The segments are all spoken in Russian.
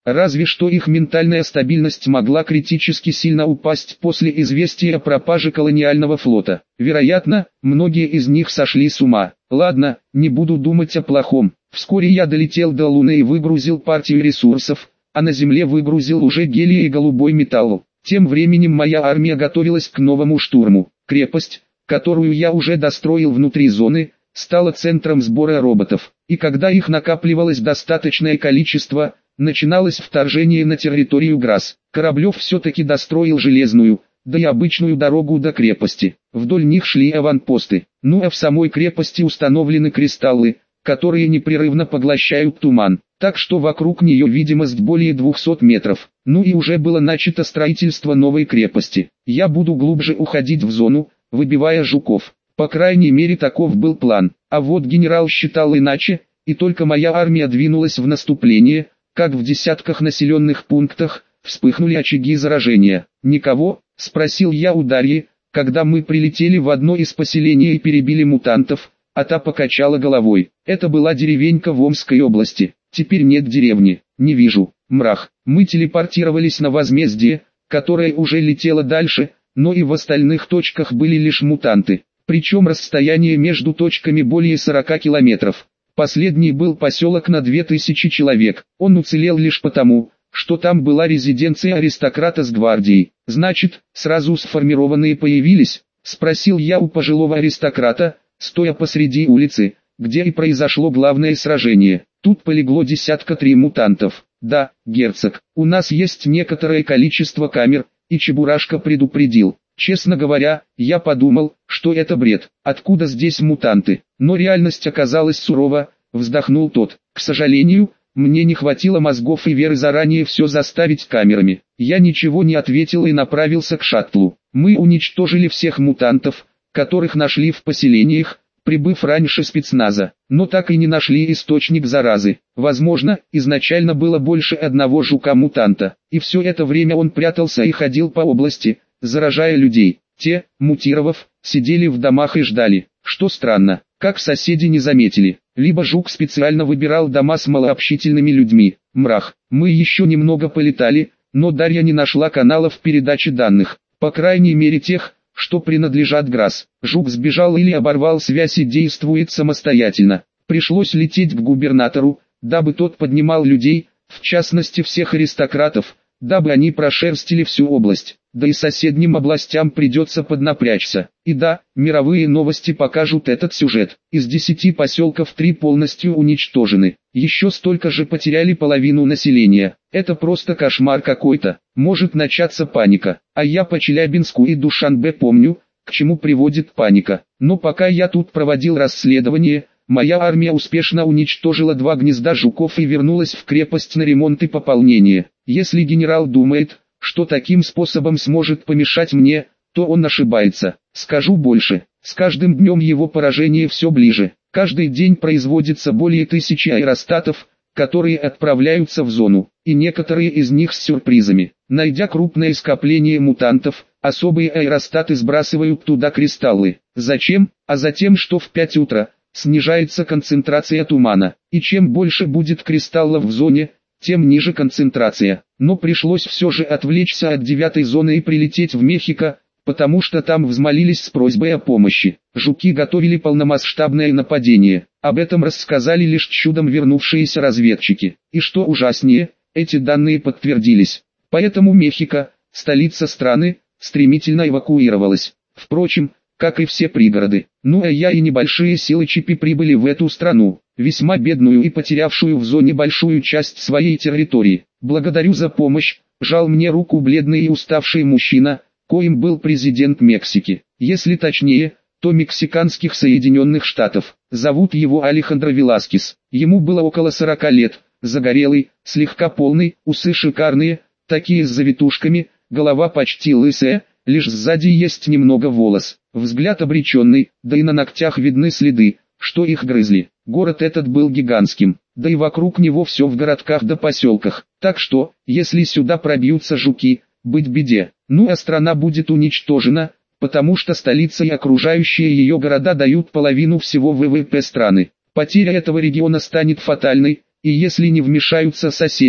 разве что их ментальная стабильность могла критически сильно упасть после известия о пропаже колониального флота. Вероятно, многие из них сошли с ума. Ладно, не буду думать о плохом. Вскоре я долетел до Луны и выгрузил партию ресурсов, а на Земле выгрузил уже гелий и голубой металл. Тем временем моя армия готовилась к новому штурму. Крепость, которую я уже достроил внутри зоны, стала центром сбора роботов, и когда их накапливалось достаточное количество, начиналось вторжение на территорию Грасс. Кораблев все-таки достроил железную, да и обычную дорогу до крепости. Вдоль них шли аванпосты. Ну а в самой крепости установлены кристаллы, которые непрерывно поглощают туман, так что вокруг нее видимость более 200 метров. Ну и уже было начато строительство новой крепости. Я буду глубже уходить в зону, выбивая жуков. По крайней мере таков был план. А вот генерал считал иначе, и только моя армия двинулась в наступление, как в десятках населенных пунктах вспыхнули очаги заражения. «Никого?» – спросил я у Дарьи, когда мы прилетели в одно из поселений и перебили мутантов, а та покачала головой. Это была деревенька в Омской области. Теперь нет деревни. Не вижу. Мрах. Мы телепортировались на возмездие, которое уже летело дальше, но и в остальных точках были лишь мутанты. Причем расстояние между точками более 40 километров. Последний был поселок на 2000 человек. Он уцелел лишь потому, что там была резиденция аристократа с гвардией. «Значит, сразу сформированные появились?» – спросил я у пожилого аристократа, стоя посреди улицы, где и произошло главное сражение. Тут полегло 3 мутантов. «Да, герцог, у нас есть некоторое количество камер», и Чебурашка предупредил. Честно говоря, я подумал, что это бред. Откуда здесь мутанты? Но реальность оказалась сурова, вздохнул тот. К сожалению, мне не хватило мозгов и веры заранее все заставить камерами. Я ничего не ответил и направился к шаттлу. Мы уничтожили всех мутантов, которых нашли в поселениях, прибыв раньше спецназа, но так и не нашли источник заразы. Возможно, изначально было больше одного жука-мутанта, и все это время он прятался и ходил по области, заражая людей. Те, мутировав, сидели в домах и ждали. Что странно, как соседи не заметили. Либо жук специально выбирал дома с малообщительными людьми. Мрах. Мы еще немного полетали, но Дарья не нашла каналов передачи данных. По крайней мере тех, что принадлежат Грасс. Жук сбежал или оборвал связь и действует самостоятельно. Пришлось лететь к губернатору, дабы тот поднимал людей, в частности всех аристократов, дабы они прошерстили всю область. Да и соседним областям придется поднапрячься. И да, мировые новости покажут этот сюжет. Из 10 поселков 3 полностью уничтожены. Еще столько же потеряли половину населения. Это просто кошмар какой-то. Может начаться паника. А я по Челябинску и Душанбе помню, к чему приводит паника. Но пока я тут проводил расследование, моя армия успешно уничтожила 2 гнезда жуков и вернулась в крепость на ремонт и пополнение. Если генерал думает, что таким способом сможет помешать мне, то он ошибается. Скажу больше, с каждым днем его поражение все ближе. Каждый день производится более 1000 аэростатов, которые отправляются в зону, и некоторые из них с сюрпризами. Найдя крупное скопление мутантов, особые аэростаты сбрасывают туда кристаллы. Зачем? А затем, что в 5 утра снижается концентрация тумана, и чем больше будет кристаллов в зоне, тем ниже концентрация. Но пришлось все же отвлечься от 9-й зоны и прилететь в Мехико, потому что там взмолились с просьбой о помощи. Жуки готовили полномасштабное нападение. Об этом рассказали лишь чудом вернувшиеся разведчики. И что ужаснее, эти данные подтвердились. Поэтому Мехико, столица страны, стремительно эвакуировалась. Впрочем, как и все пригороды. Ну а я и небольшие силы Чипи прибыли в эту страну, весьма бедную и потерявшую в зоне большую часть своей территории. «Благодарю за помощь», — жал мне руку бледный и уставший мужчина, коим был президент Мексики. Если точнее, то мексиканских Соединенных Штатов. Зовут его Алехандро Веласкес. Ему было около 40 лет, загорелый, слегка полный, усы шикарные, такие с завитушками, голова почти лысая, лишь сзади есть немного волос. Взгляд обреченный, да и на ногтях видны следы, что их грызли. Город этот был гигантским, да и вокруг него все в городках да поселках. Так что, если сюда пробьются жуки, быть беде. Ну а страна будет уничтожена, потому что столица и окружающие ее города дают половину всего ВВП страны. Потеря этого региона станет фатальной, и если не вмешаются соседи,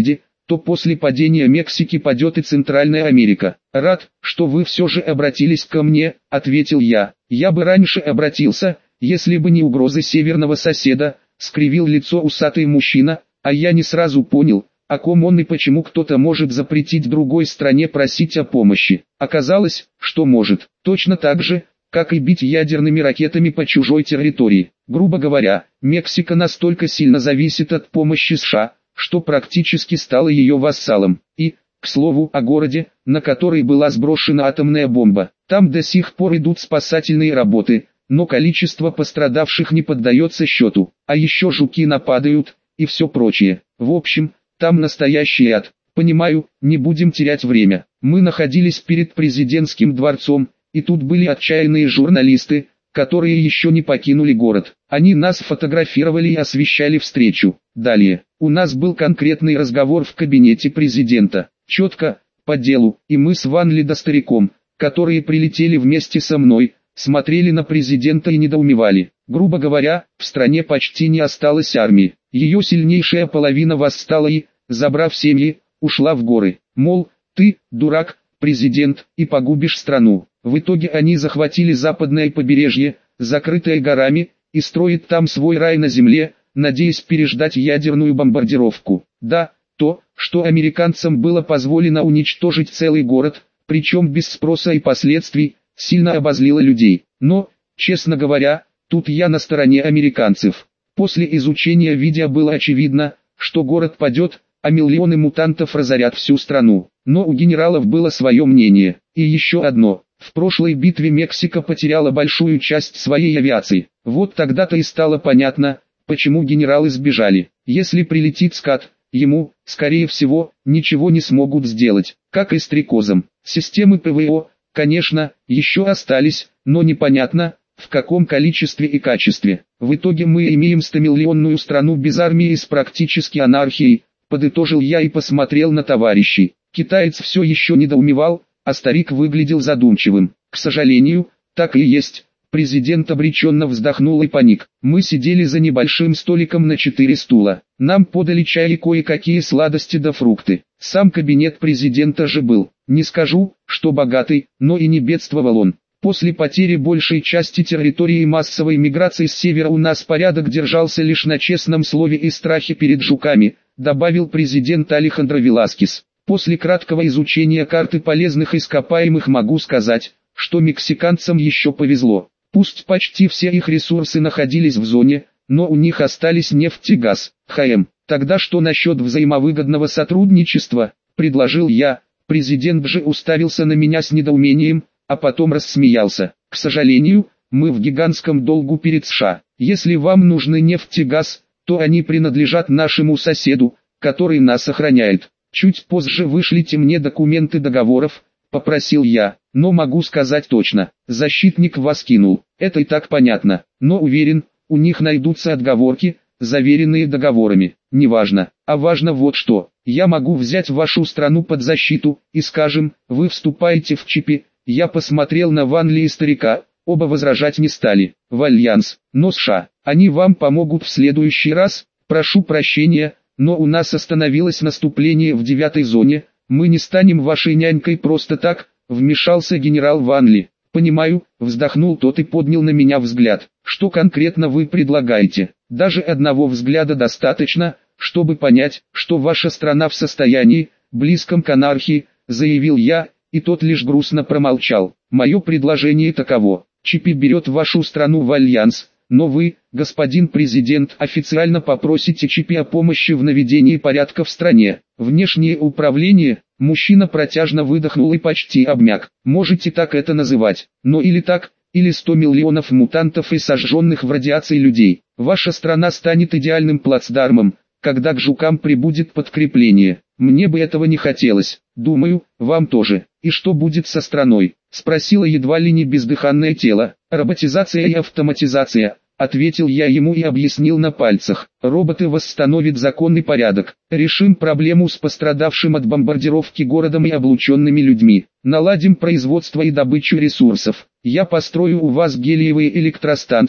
то после падения Мексики падет и Центральная Америка. Рад, что вы все же обратились ко мне, ответил я. Я бы раньше обратился, если бы не угрозы северного соседа, скривил лицо усатый мужчина, а я не сразу понял, о ком он и почему кто-то может запретить другой стране просить о помощи. Оказалось, что может, точно так же, как и бить ядерными ракетами по чужой территории. Грубо говоря, Мексика настолько сильно зависит от помощи США, что практически стала ее вассалом. И, к слову, о городе, на который была сброшена атомная бомба. Там до сих пор идут спасательные работы, но количество пострадавших не поддается счету. А еще жуки нападают, и все прочее. В общем, там настоящий ад. Понимаю, не будем терять время. Мы находились перед президентским дворцом, и тут были отчаянные журналисты, которые еще не покинули город. Они нас фотографировали и освещали встречу. Далее, у нас был конкретный разговор в кабинете президента. Четко, по делу, и мы с Ван Ли да стариком, которые прилетели вместе со мной, смотрели на президента и недоумевали. Грубо говоря, в стране почти не осталось армии. Ее сильнейшая половина восстала и, забрав семьи, ушла в горы. Мол, ты, дурак, президент, и погубишь страну. В итоге они захватили западное побережье, закрытое горами, и строят там свой рай на земле, надеясь переждать ядерную бомбардировку. Да, то, что американцам было позволено уничтожить целый город, причем без спроса и последствий, сильно обозлило людей. Но, честно говоря, тут я на стороне американцев. После изучения видео было очевидно, что город падет, а миллионы мутантов разорят всю страну. Но у генералов было свое мнение. И еще одно. В прошлой битве Мексика потеряла большую часть своей авиации. Вот тогда-то и стало понятно, почему генералы сбежали. Если прилетит скат, ему, скорее всего, ничего не смогут сделать, как и стрекозам. Системы ПВО, конечно, еще остались, но непонятно, в каком количестве и качестве. В итоге мы имеем 100-миллионную страну без армии и с практически анархией, подытожил я и посмотрел на товарищей. Китаец все еще недоумевал, а старик выглядел задумчивым. К сожалению, так и есть. Президент обреченно вздохнул и паник. Мы сидели за небольшим столиком на 4 стула. Нам подали чай и кое-какие сладости да фрукты. Сам кабинет президента же был, не скажу, что богатый, но и не бедствовал он. После потери большей части территории и массовой миграции с севера у нас порядок держался лишь на честном слове и страхе перед жуками, добавил президент Алехандро Веласкес. После краткого изучения карты полезных ископаемых могу сказать, что мексиканцам еще повезло. Пусть почти все их ресурсы находились в зоне, но у них остались нефть и газ. Тогда что насчет взаимовыгодного сотрудничества, предложил я. Президент же уставился на меня с недоумением, а потом рассмеялся. К сожалению, мы в гигантском долгу перед США. Если вам нужны нефть и газ, то они принадлежат нашему соседу, который нас охраняет. Чуть позже вышлите мне документы договоров, попросил я, но могу сказать точно. Защитник вас кинул, это и так понятно, но уверен, у них найдутся отговорки, заверенные договорами. Неважно, а важно вот что. Я могу взять вашу страну под защиту, и скажем, вы вступаете в ЧИПи. Я посмотрел на Ван Ли и старика, оба возражать не стали. В альянс, но США, они вам помогут в следующий раз, прошу прощения. Но у нас остановилось наступление в 9-й зоне, мы не станем вашей нянькой просто так, вмешался генерал Ван Ли. Понимаю, вздохнул тот и поднял на меня взгляд. Что конкретно вы предлагаете? Даже одного взгляда достаточно, чтобы понять, что ваша страна в состоянии, близком к анархии, заявил я, и тот лишь грустно промолчал. Мое предложение таково. ЧИПи берет вашу страну в альянс. Но вы, господин президент, официально попросите ЧИПи о помощи в наведении порядка в стране. Внешнее управление, мужчина протяжно выдохнул и почти обмяк. Можете так это называть, но или так, или 100 миллионов мутантов и сожженных в радиации людей. Ваша страна станет идеальным плацдармом, когда к жукам прибудет подкрепление. Мне бы этого не хотелось, думаю, вам тоже. И что будет со страной? Спросила едва ли не бездыханное тело. Роботизация и автоматизация, ответил я ему и объяснил на пальцах. Роботы восстановят законный порядок. Решим проблему с пострадавшим от бомбардировки городом и облученными людьми. Наладим производство и добычу ресурсов. Я построю у вас гелиевые электростанции,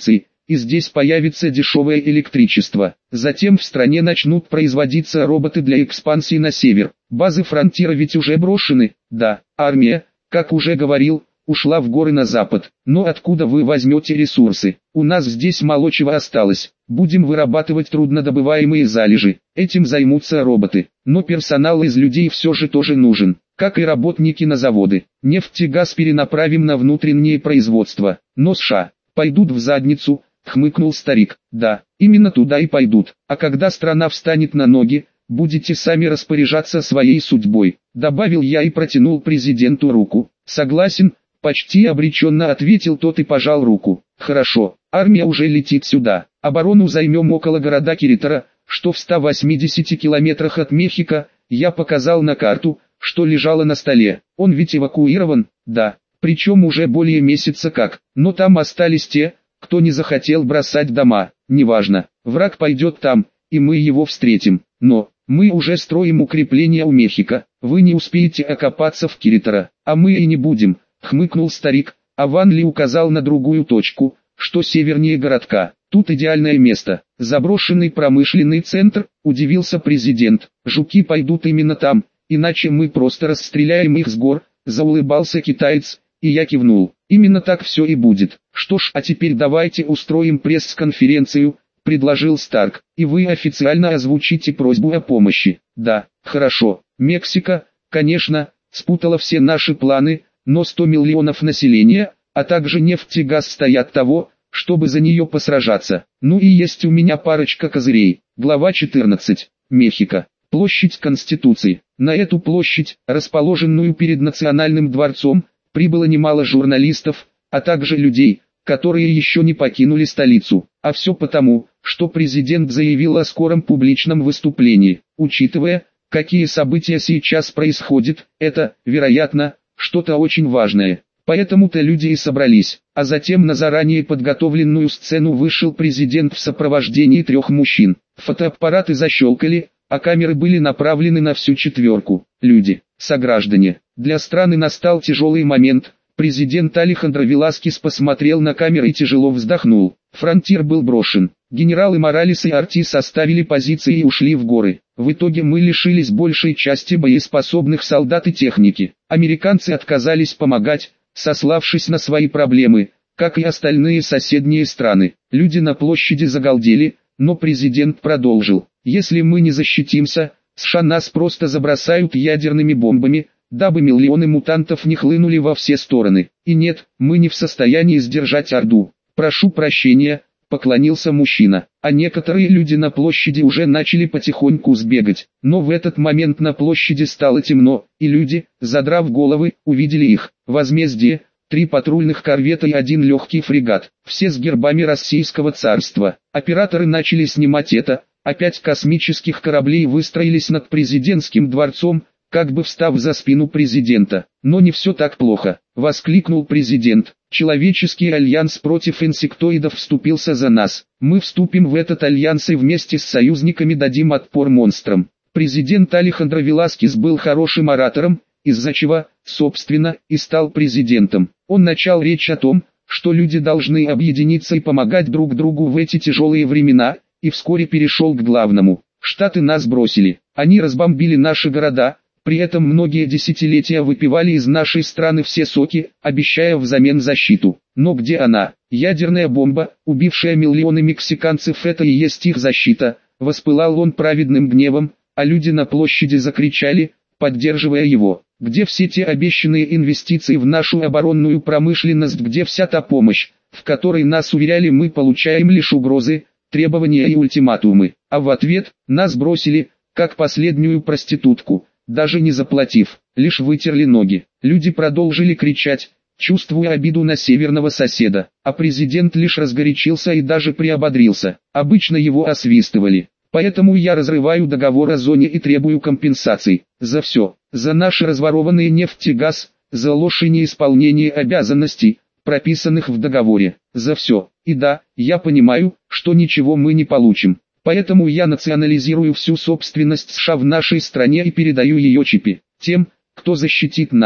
и здесь появится дешевое электричество. Затем в стране начнут производиться роботы для экспансии на север. Базы фронтира ведь уже брошены, да, армия, как уже говорил, ушла в горы на запад. Но откуда вы возьмете ресурсы? У нас здесь мало чего осталось. Будем вырабатывать труднодобываемые залежи. Этим займутся роботы. Но персонал из людей все же тоже нужен, как и работники на заводы. Нефть и газ перенаправим на внутреннее производство. Но США пойдут в задницу, хмыкнул старик. Да, именно туда и пойдут. А когда страна встанет на ноги, будете сами распоряжаться своей судьбой, добавил я и протянул президенту руку. Согласен, почти обреченно ответил тот и пожал руку. Хорошо, армия уже летит сюда. Оборону займем около города Киритора, что в 180 километрах от Мехико. Я показал на карту, что лежала на столе. Он ведь эвакуирован, да, причем уже более месяца как. Но там остались те, кто не захотел бросать дома. Неважно, враг пойдет там, и мы его встретим. Но мы уже строим укрепления у Мехико. Вы не успеете окопаться в Киритора, а мы и не будем, хмыкнул старик, а Ван Ли указал на другую точку, что севернее городка. Тут идеальное место. Заброшенный промышленный центр, удивился президент. Жуки пойдут именно там, иначе мы просто расстреляем их с гор, заулыбался китаец, и я кивнул. Именно так все и будет. Что ж, а теперь давайте устроим пресс-конференцию, предложил Старк, и вы официально озвучите просьбу о помощи. Да, хорошо. Мексика, конечно, спутала все наши планы, но 100 миллионов населения, а также нефть и газ стоят того, чтобы за нее посражаться. Ну и есть у меня парочка козырей. Глава 14. Мехико. Площадь Конституции. На эту площадь, расположенную перед Национальным дворцом, прибыло немало журналистов, а также людей, которые еще не покинули столицу. А все потому, что президент заявил о скором публичном выступлении. Учитывая, какие события сейчас происходят, это, вероятно, что-то очень важное. Поэтому-то люди и собрались. А затем на заранее подготовленную сцену вышел президент в сопровождении 3 мужчин. Фотоаппараты защелкали, а камеры были направлены на всю четверку. Люди, сограждане. Для страны настал тяжелый момент. Президент Алехандро Веласкес посмотрел на камеры и тяжело вздохнул. Фронтир был брошен. Генералы Моралес и Ортис составили позиции и ушли в горы. В итоге мы лишились большей части боеспособных солдат и техники. Американцы отказались помогать, сославшись на свои проблемы, как и остальные соседние страны. Люди на площади загалдели, но президент продолжил. Если мы не защитимся, США нас просто забросают ядерными бомбами, дабы миллионы мутантов не хлынули во все стороны. И нет, мы не в состоянии сдержать орду. Прошу прощения, поклонился мужчина. А некоторые люди на площади уже начали потихоньку сбегать. Но в этот момент на площади стало темно, и люди, задрав головы, увидели их. Возмездие, 3 патрульных корвета и 1 легкий фрегат. Все с гербами Российского царства. Операторы начали снимать это, а 5 космических кораблей выстроились над президентским дворцом, как бы встав за спину президента. Но не все так плохо, воскликнул президент. Человеческий альянс против инсектоидов вступился за нас. Мы вступим в этот альянс и вместе с союзниками дадим отпор монстрам. Президент Алехандро Веласкес был хорошим оратором, из-за чего, собственно, и стал президентом. Он начал речь о том, что люди должны объединиться и помогать друг другу в эти тяжелые времена, и вскоре перешел к главному. Штаты нас бросили, они разбомбили наши города. При этом многие десятилетия выпивали из нашей страны все соки, обещая взамен защиту. Но где она? Ядерная бомба, убившая миллионы мексиканцев, это и есть их защита. Воспылал он праведным гневом, а люди на площади закричали, поддерживая его. Где все те обещанные инвестиции в нашу оборонную промышленность, где вся та помощь, в которой нас уверяли, мы получаем лишь угрозы, требования и ультиматумы. А в ответ, нас бросили, как последнюю проститутку. Даже не заплатив, лишь вытерли ноги. Люди продолжили кричать, чувствуя обиду на северного соседа, а президент лишь разгорячился и даже приободрился. Обычно его освистывали. Поэтому я разрываю договор о зоне и требую компенсаций. За все. За наши разворованные нефть и газ, за ложь и неисполнение обязанностей, прописанных в договоре. За все. И да, я понимаю, что ничего мы не получим. Поэтому я национализирую всю собственность США в нашей стране и передаю ее Чипи тем, кто защитит нас.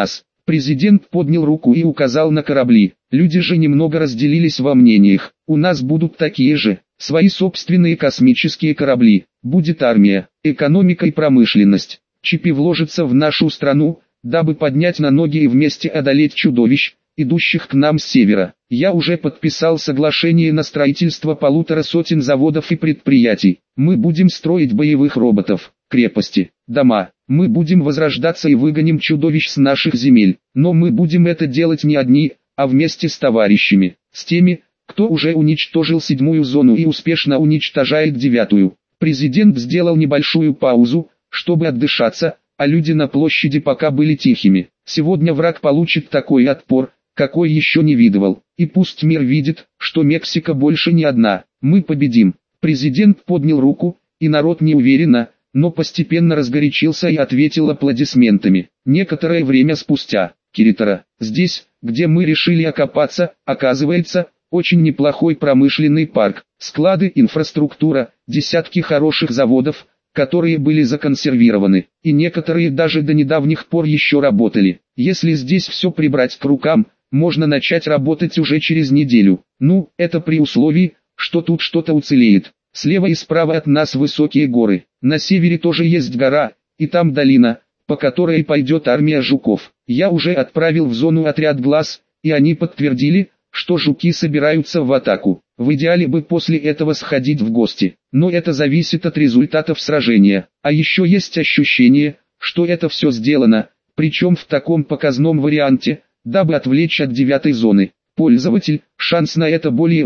Президент поднял руку и указал на корабли. Люди же немного разделились во мнениях. У нас будут такие же, свои собственные космические корабли. Будет армия, экономика и промышленность. Чипи вложится в нашу страну, дабы поднять на ноги и вместе одолеть чудовищ, идущих к нам с севера. Я уже подписал соглашение на строительство 150 заводов и предприятий. Мы будем строить боевых роботов, крепости, дома. Мы будем возрождаться и выгоним чудовищ с наших земель. Но мы будем это делать не одни, а вместе с товарищами. С теми, кто уже уничтожил 7-ю зону и успешно уничтожает 9-ю. Президент сделал небольшую паузу, чтобы отдышаться, а люди на площади пока были тихими. Сегодня враг получит такой отпор, какой еще не видывал. И пусть мир видит, что Мексика больше не одна. Мы победим. Президент поднял руку, и народ неуверенно, но постепенно разгорячился и ответил аплодисментами. Некоторое время спустя, Киритара, здесь, где мы решили окопаться, оказывается, очень неплохой промышленный парк, склады, инфраструктура, десятки хороших заводов, которые были законсервированы, и некоторые даже до недавних пор еще работали. Если здесь все прибрать к рукам, можно начать работать уже через неделю. Ну, это при условии, что тут что-то уцелеет. Слева и справа от нас высокие горы. На севере тоже есть гора, и там долина, по которой пойдет армия жуков. Я уже отправил в зону отряд глаз, и они подтвердили, что жуки собираются в атаку. В идеале бы после этого сходить в гости, но это зависит от результатов сражения. А еще есть ощущение, что это все сделано, причем в таком показном варианте, дабы отвлечь от 9-й зоны. Пользователь, шанс на это более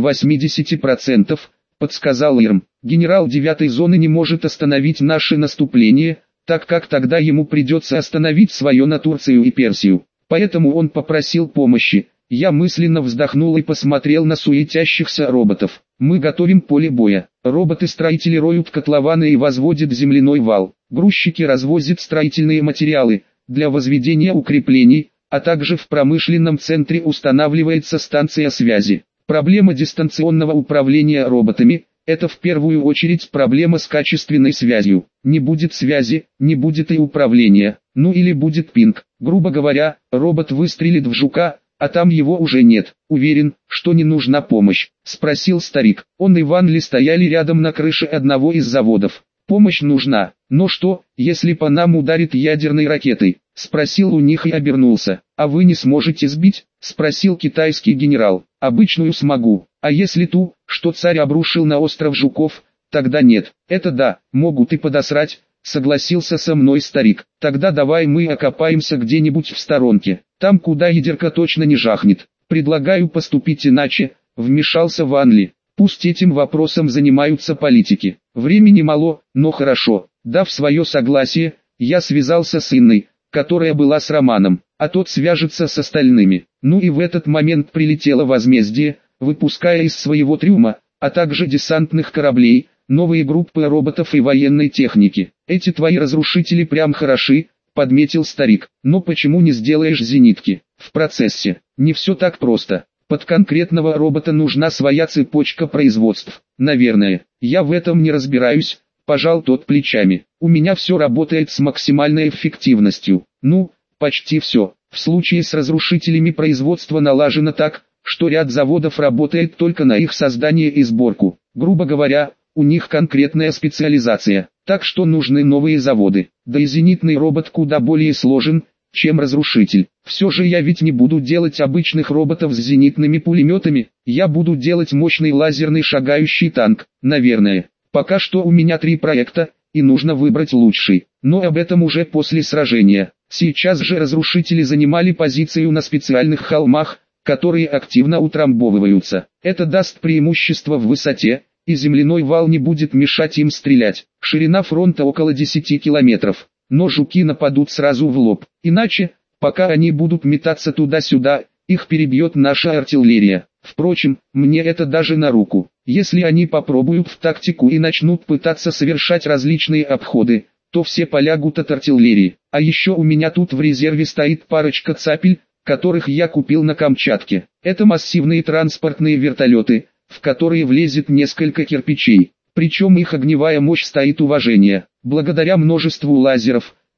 80%, подсказал Ирм. Генерал 9-й зоны не может остановить наше наступление, так как тогда ему придется остановить свое на Турцию и Персию. Поэтому он попросил помощи. Я мысленно вздохнул и посмотрел на суетящихся роботов. Мы готовим поле боя. Роботы-строители роют котлованы и возводят земляной вал. Грузчики развозят строительные материалы для возведения укреплений, а также в промышленном центре устанавливается станция связи. Проблема дистанционного управления роботами – это в первую очередь проблема с качественной связью. Не будет связи, не будет и управления, ну или будет пинг. Грубо говоря, робот выстрелит в жука, а там его уже нет. Уверен, что не нужна помощь, спросил старик. Он и Ван Ли стояли рядом на крыше одного из заводов. Помощь нужна, но что, если по нам ударит ядерной ракетой? Спросил у них и обернулся. А вы не сможете сбить? Спросил китайский генерал. Обычную смогу, а если ту, что царь обрушил на остров Жуков, тогда нет. Это да, могут и подосрать, согласился со мной старик. Тогда давай мы окопаемся где-нибудь в сторонке, там куда ядерка точно не жахнет. Предлагаю поступить иначе, вмешался Ван Ли. Пусть этим вопросом занимаются политики. Времени мало, но хорошо. Дав свое согласие, я связался с Инной, которая была с Романом, а тот свяжется с остальными. Ну и в этот момент прилетело возмездие, выпуская из своего трюма, а также десантных кораблей, новые группы роботов и военной техники. Эти твои разрушители прям хороши, подметил старик. Но почему не сделаешь зенитки? В процессе. Не все так просто. Под конкретного робота нужна своя цепочка производств. Наверное, я в этом не разбираюсь, пожал тот плечами. У меня все работает с максимальной эффективностью. Ну, почти все. В случае с разрушителями производство налажено так, что ряд заводов работает только на их создание и сборку. Грубо говоря, у них конкретная специализация, так что нужны новые заводы. Да и зенитный робот куда более сложен, чем разрушитель. Все же я ведь не буду делать обычных роботов с зенитными пулеметами, я буду делать мощный лазерный шагающий танк, наверное. Пока что у меня 3 проекта, и нужно выбрать лучший, но об этом уже после сражения. Сейчас же разрушители занимали позицию на специальных холмах, которые активно утрамбовываются. Это даст преимущество в высоте, и земляной вал не будет мешать им стрелять. Ширина фронта около 10 километров. Но жуки нападут сразу в лоб. Иначе, пока они будут метаться туда-сюда, их перебьет наша артиллерия. Впрочем, мне это даже на руку. Если они попробуют в тактику и начнут пытаться совершать различные обходы, то все полягут от артиллерии. А еще у меня тут в резерве стоит парочка цапель, которых я купил на Камчатке. Это массивные транспортные вертолеты, в которые влезет несколько кирпичей. Причем их огневая мощь стоит уважения. Благодаря множеству лазеров,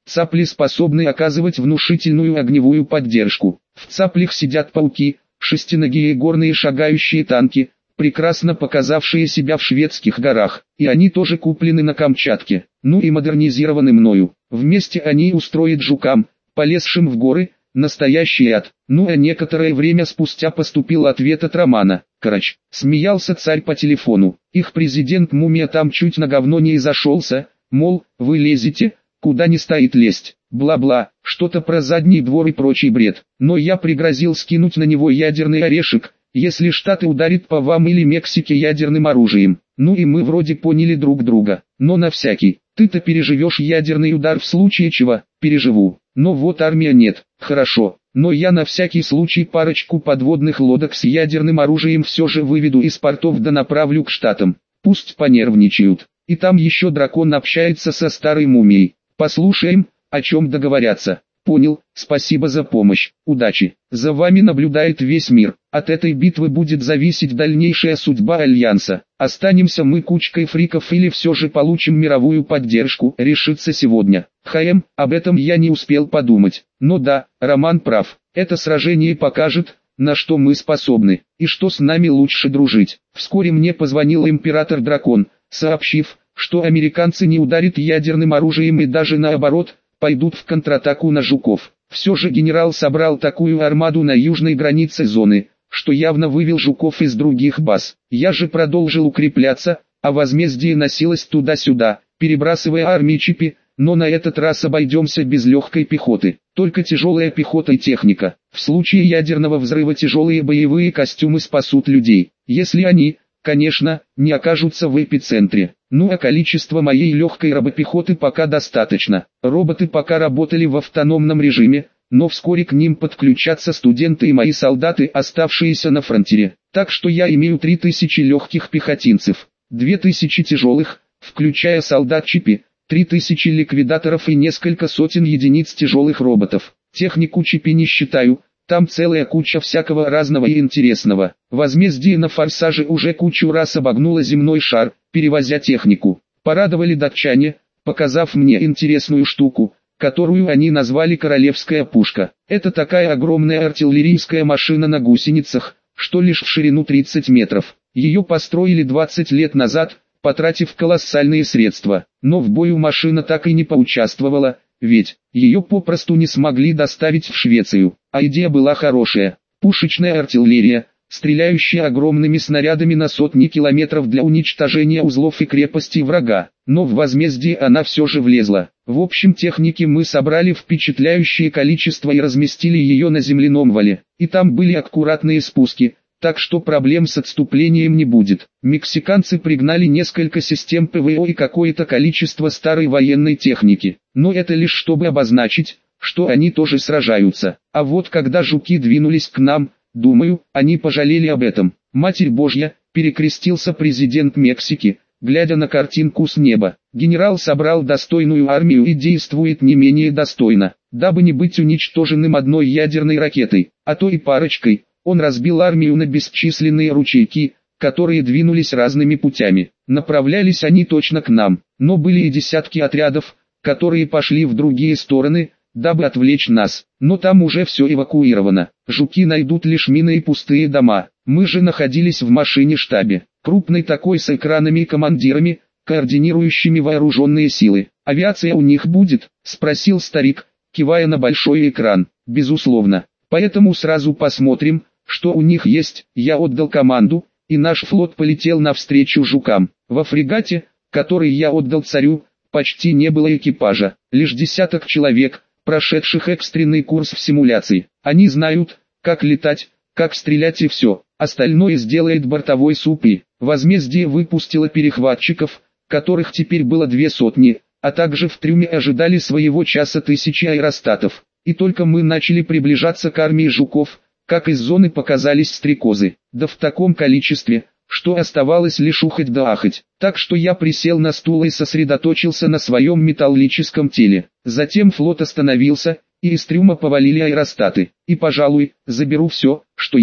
Цапли способны оказывать внушительную огневую поддержку. В цаплях сидят пауки, шестиногие горные шагающие танки, прекрасно показавшие себя в шведских горах, и они тоже куплены на Камчатке, ну и модернизированы мною. Вместе они устроят жукам, полезшим в горы, настоящий ад. Ну а некоторое время спустя поступил ответ от Романа. Короче, смеялся царь по телефону. Их президент Мумия там чуть на говно не изошелся, мол, вы лезете, куда не стоит лезть. Бла-бла, что-то про задний двор и прочий бред. Но я пригрозил скинуть на него ядерный орешек, если Штаты ударят по вам или Мексике ядерным оружием. Ну и мы вроде поняли друг друга. Но на всякий, ты-то переживешь ядерный удар в случае чего? Переживу. Но вот армия нет. Хорошо. Но я на всякий случай парочку подводных лодок с ядерным оружием все же выведу из портов да направлю к Штатам. Пусть понервничают. И там еще дракон общается со старой мумией. Послушаем, о чем договорятся. Понял, спасибо за помощь, удачи. За вами наблюдает весь мир. От этой битвы будет зависеть дальнейшая судьба Альянса. Останемся мы кучкой фриков или все же получим мировую поддержку, решится сегодня. Об этом я не успел подумать. Но да, Роман прав. Это сражение покажет, на что мы способны, и что с нами лучше дружить. Вскоре мне позвонил император-дракон, сообщив, что американцы не ударят ядерным оружием и даже наоборот, пойдут в контратаку на жуков. Все же генерал собрал такую армаду на южной границе зоны, что явно вывел жуков из других баз. Я же продолжил укрепляться, а возмездие носилось туда-сюда, перебрасывая армии Чипи, но на этот раз обойдемся без легкой пехоты. Только тяжелая пехота и техника. В случае ядерного взрыва тяжелые боевые костюмы спасут людей, если они, конечно, не окажутся в эпицентре. Ну а количество моей легкой робопехоты пока достаточно. Роботы пока работали в автономном режиме, но вскоре к ним подключатся студенты и мои солдаты, оставшиеся на фронтире. Так что я имею 3000 легких пехотинцев, 2000 тяжелых, включая солдат Чипи, 3000 ликвидаторов и несколько сотен единиц тяжелых роботов. Технику Чипи не считаю. Там целая куча всякого разного и интересного. Возмездие на форсаже уже кучу раз обогнуло земной шар, перевозя технику. Порадовали датчане, показав мне интересную штуку, которую они назвали «королевская пушка». Это такая огромная артиллерийская машина на гусеницах, что лишь в ширину 30 метров. Ее построили 20 лет назад, потратив колоссальные средства. Но в бою машина так и не поучаствовала, ведь ее попросту не смогли доставить в Швецию. А идея была хорошая. Пушечная артиллерия, стреляющая огромными снарядами на сотни километров для уничтожения узлов и крепостей врага. Но в возмездие она все же влезла. В общем, техники мы собрали впечатляющее количество и разместили ее на земляном вале. И там были аккуратные спуски, так что проблем с отступлением не будет. Мексиканцы пригнали несколько систем ПВО и какое-то количество старой военной техники. Но это лишь чтобы обозначить, что они тоже сражаются. А вот когда жуки двинулись к нам, думаю, они пожалели об этом. Матерь Божья, перекрестился президент Мексики, глядя на картинку с неба. Генерал собрал достойную армию и действует не менее достойно, дабы не быть уничтоженным одной ядерной ракетой, а то и парочкой. Он разбил армию на бесчисленные ручейки, которые двинулись разными путями. Направлялись они точно к нам, но были и десятки отрядов, которые пошли в другие стороны, дабы отвлечь нас. Но там уже все эвакуировано. Жуки найдут лишь мины и пустые дома. Мы же находились в машине-штабе, крупной такой с экранами и командирами, координирующими вооруженные силы. «Авиация у них будет?» – спросил старик, кивая на большой экран. «Безусловно. Поэтому сразу посмотрим, что у них есть». Я отдал команду, и наш флот полетел навстречу жукам. Во фрегате, который я отдал царю, почти не было экипажа, лишь десяток человек, прошедших экстренный курс в симуляции. Они знают, как летать, как стрелять и все. Остальное сделает бортовой СУПИ. Возмездие выпустило перехватчиков, которых теперь было 200, а также в трюме ожидали своего часа 1000 аэростатов. И только мы начали приближаться к армии жуков, как из зоны показались стрекозы, да в таком количестве, что оставалось лишь ухать да ахать. Так что я присел на стул и сосредоточился на своем металлическом теле. Затем флот остановился, и из трюма повалили аэростаты. И, пожалуй, заберу все, что есть.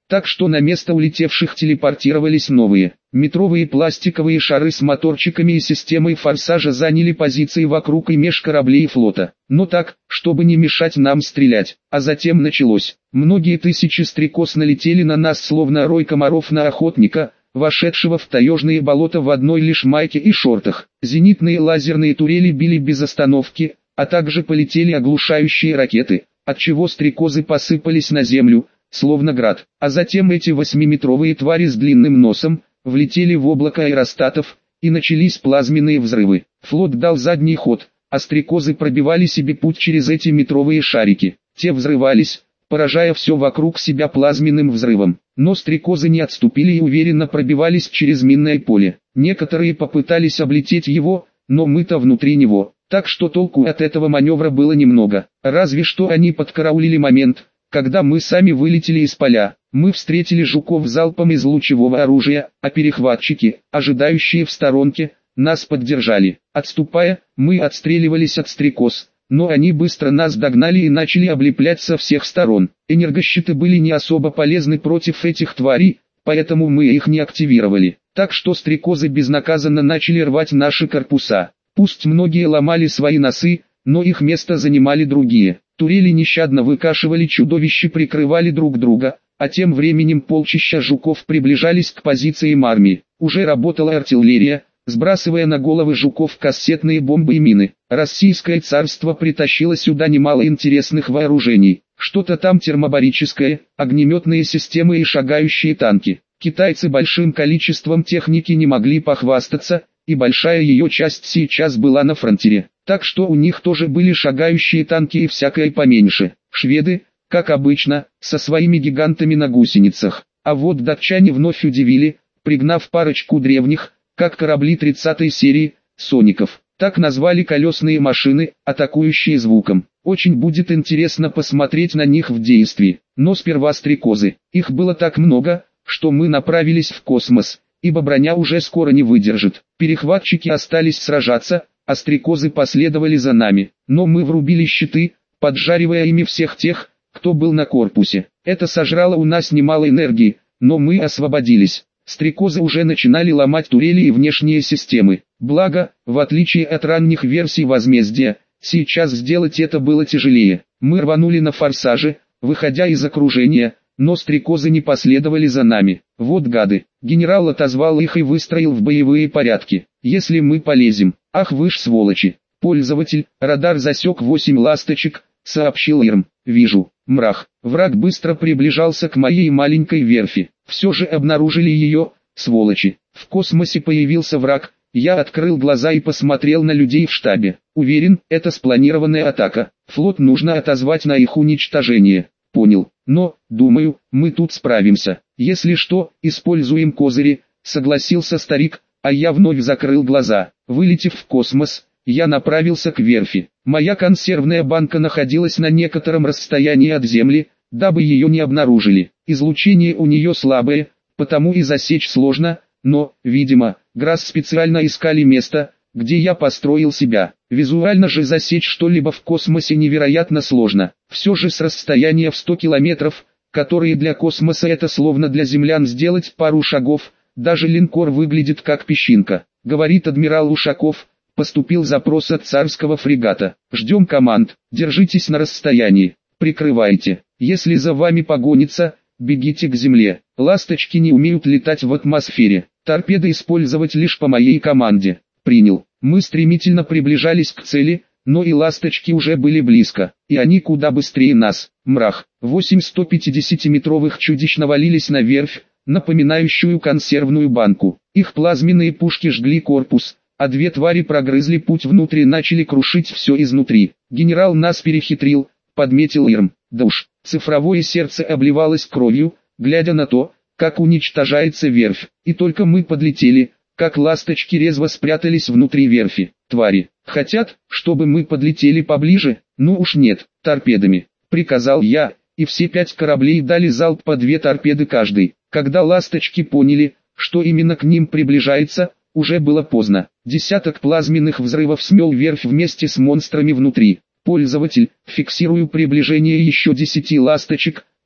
так что на место улетевших телепортировались новые. Метровые пластиковые шары с моторчиками и системой форсажа заняли позиции вокруг и меж кораблей флота, но так, чтобы не мешать нам стрелять. А затем началось. Многие тысячи стрекоз налетели на нас словно рой комаров на охотника, вошедшего в таежные болота в одной лишь майке и шортах. Зенитные лазерные турели били без остановки, а также полетели оглушающие ракеты, отчего стрекозы посыпались на землю, словно град. А затем эти 8-метровые твари с длинным носом влетели в облако аэростатов, и начались плазменные взрывы. Флот дал задний ход, а стрекозы пробивали себе путь через эти метровые шарики. Те взрывались, поражая все вокруг себя плазменным взрывом. Но стрекозы не отступили и уверенно пробивались через минное поле. Некоторые попытались облететь его, но мы-то внутри него. Так что толку от этого маневра было немного. Разве что они подкараулили момент, когда мы сами вылетели из поля. Мы встретили жуков залпом из лучевого оружия, а перехватчики, ожидающие в сторонке, нас поддержали. Отступая, мы отстреливались от стрекоз, но они быстро нас догнали и начали облеплять со всех сторон. Энергощиты были не особо полезны против этих тварей, поэтому мы их не активировали. Так что стрекозы безнаказанно начали рвать наши корпуса. Пусть многие ломали свои носы, но их место занимали другие. Турели нещадно выкашивали чудовища, прикрывали друг друга, а тем временем полчища жуков приближались к позициям армии. Уже работала артиллерия, сбрасывая на головы жуков кассетные бомбы и мины. Российское царство притащило сюда немало интересных вооружений. Что-то там термобарическое, огнеметные системы и шагающие танки. Китайцы большим количеством техники не могли похвастаться, и большая ее часть сейчас была на фронтире. Так что у них тоже были шагающие танки и всякое поменьше. Шведы, как обычно, со своими гигантами на гусеницах. А вот датчане вновь удивили, пригнав парочку древних, как корабли 30-й серии, соников. Так назвали колесные машины, атакующие звуком. Очень будет интересно посмотреть на них в действии. Но сперва стрекозы. Их было так много, что мы направились в космос, ибо броня уже скоро не выдержит. Перехватчики остались сражаться, а стрекозы последовали за нами. Но мы врубили щиты, поджаривая ими всех тех, кто был на корпусе. Это сожрало у нас немало энергии, но мы освободились. Стрекозы уже начинали ломать турели и внешние системы. Благо, в отличие от ранних версий возмездия, сейчас сделать это было тяжелее. Мы рванули на форсаже, выходя из окружения, но стрекозы не последовали за нами. Вот гады. Генерал отозвал их и выстроил в боевые порядки. Если мы полезем, ах вы ж сволочи. Пользователь, радар засек 8 ласточек, сообщил Ирм. Вижу. Мрах. Враг быстро приближался к моей маленькой верфи. Все же обнаружили ее, сволочи. В космосе появился враг. Я открыл глаза и посмотрел на людей в штабе. Уверен, это спланированная атака. Флот нужно отозвать на их уничтожение. Понял. Но, думаю, мы тут справимся. Если что, используем козыри, согласился старик, а я вновь закрыл глаза. Вылетев в космос, я направился к верфи. Моя консервная банка находилась на некотором расстоянии от Земли, дабы ее не обнаружили. Излучение у нее слабое, потому и засечь сложно, но, видимо, Грасс специально искали место, где я построил себя. Визуально же засечь что-либо в космосе невероятно сложно. Все же с расстояния в 100 километров, которые для космоса это словно для землян сделать пару шагов, даже линкор выглядит как песчинка. Говорит адмирал Ушаков, поступил запрос от царского фрегата. Ждем команд, держитесь на расстоянии, прикрывайте. Если за вами погонится, бегите к земле. Ласточки не умеют летать в атмосфере. Торпеды использовать лишь по моей команде. Принял. Мы стремительно приближались к цели, но и ласточки уже были близко, и они куда быстрее нас. Мрах. 8 150-метровых чудищ навалились на верфь, напоминающую консервную банку. Их плазменные пушки жгли корпус, а две твари прогрызли путь внутрь и начали крушить все изнутри. Генерал нас перехитрил, подметил Ирм. Да уж, цифровое сердце обливалось кровью, глядя на то, как уничтожается верфь. И только мы подлетели, как ласточки резво спрятались внутри верфи. Твари, хотят, чтобы мы подлетели поближе? Ну уж нет, торпедами, приказал я, и все 5 кораблей дали залп по 2 торпеды каждый. Когда ласточки поняли, что именно к ним приближается, уже было поздно. Десяток плазменных взрывов смел верфь вместе с монстрами внутри. Пользователь, фиксирую приближение еще 10 ласточек,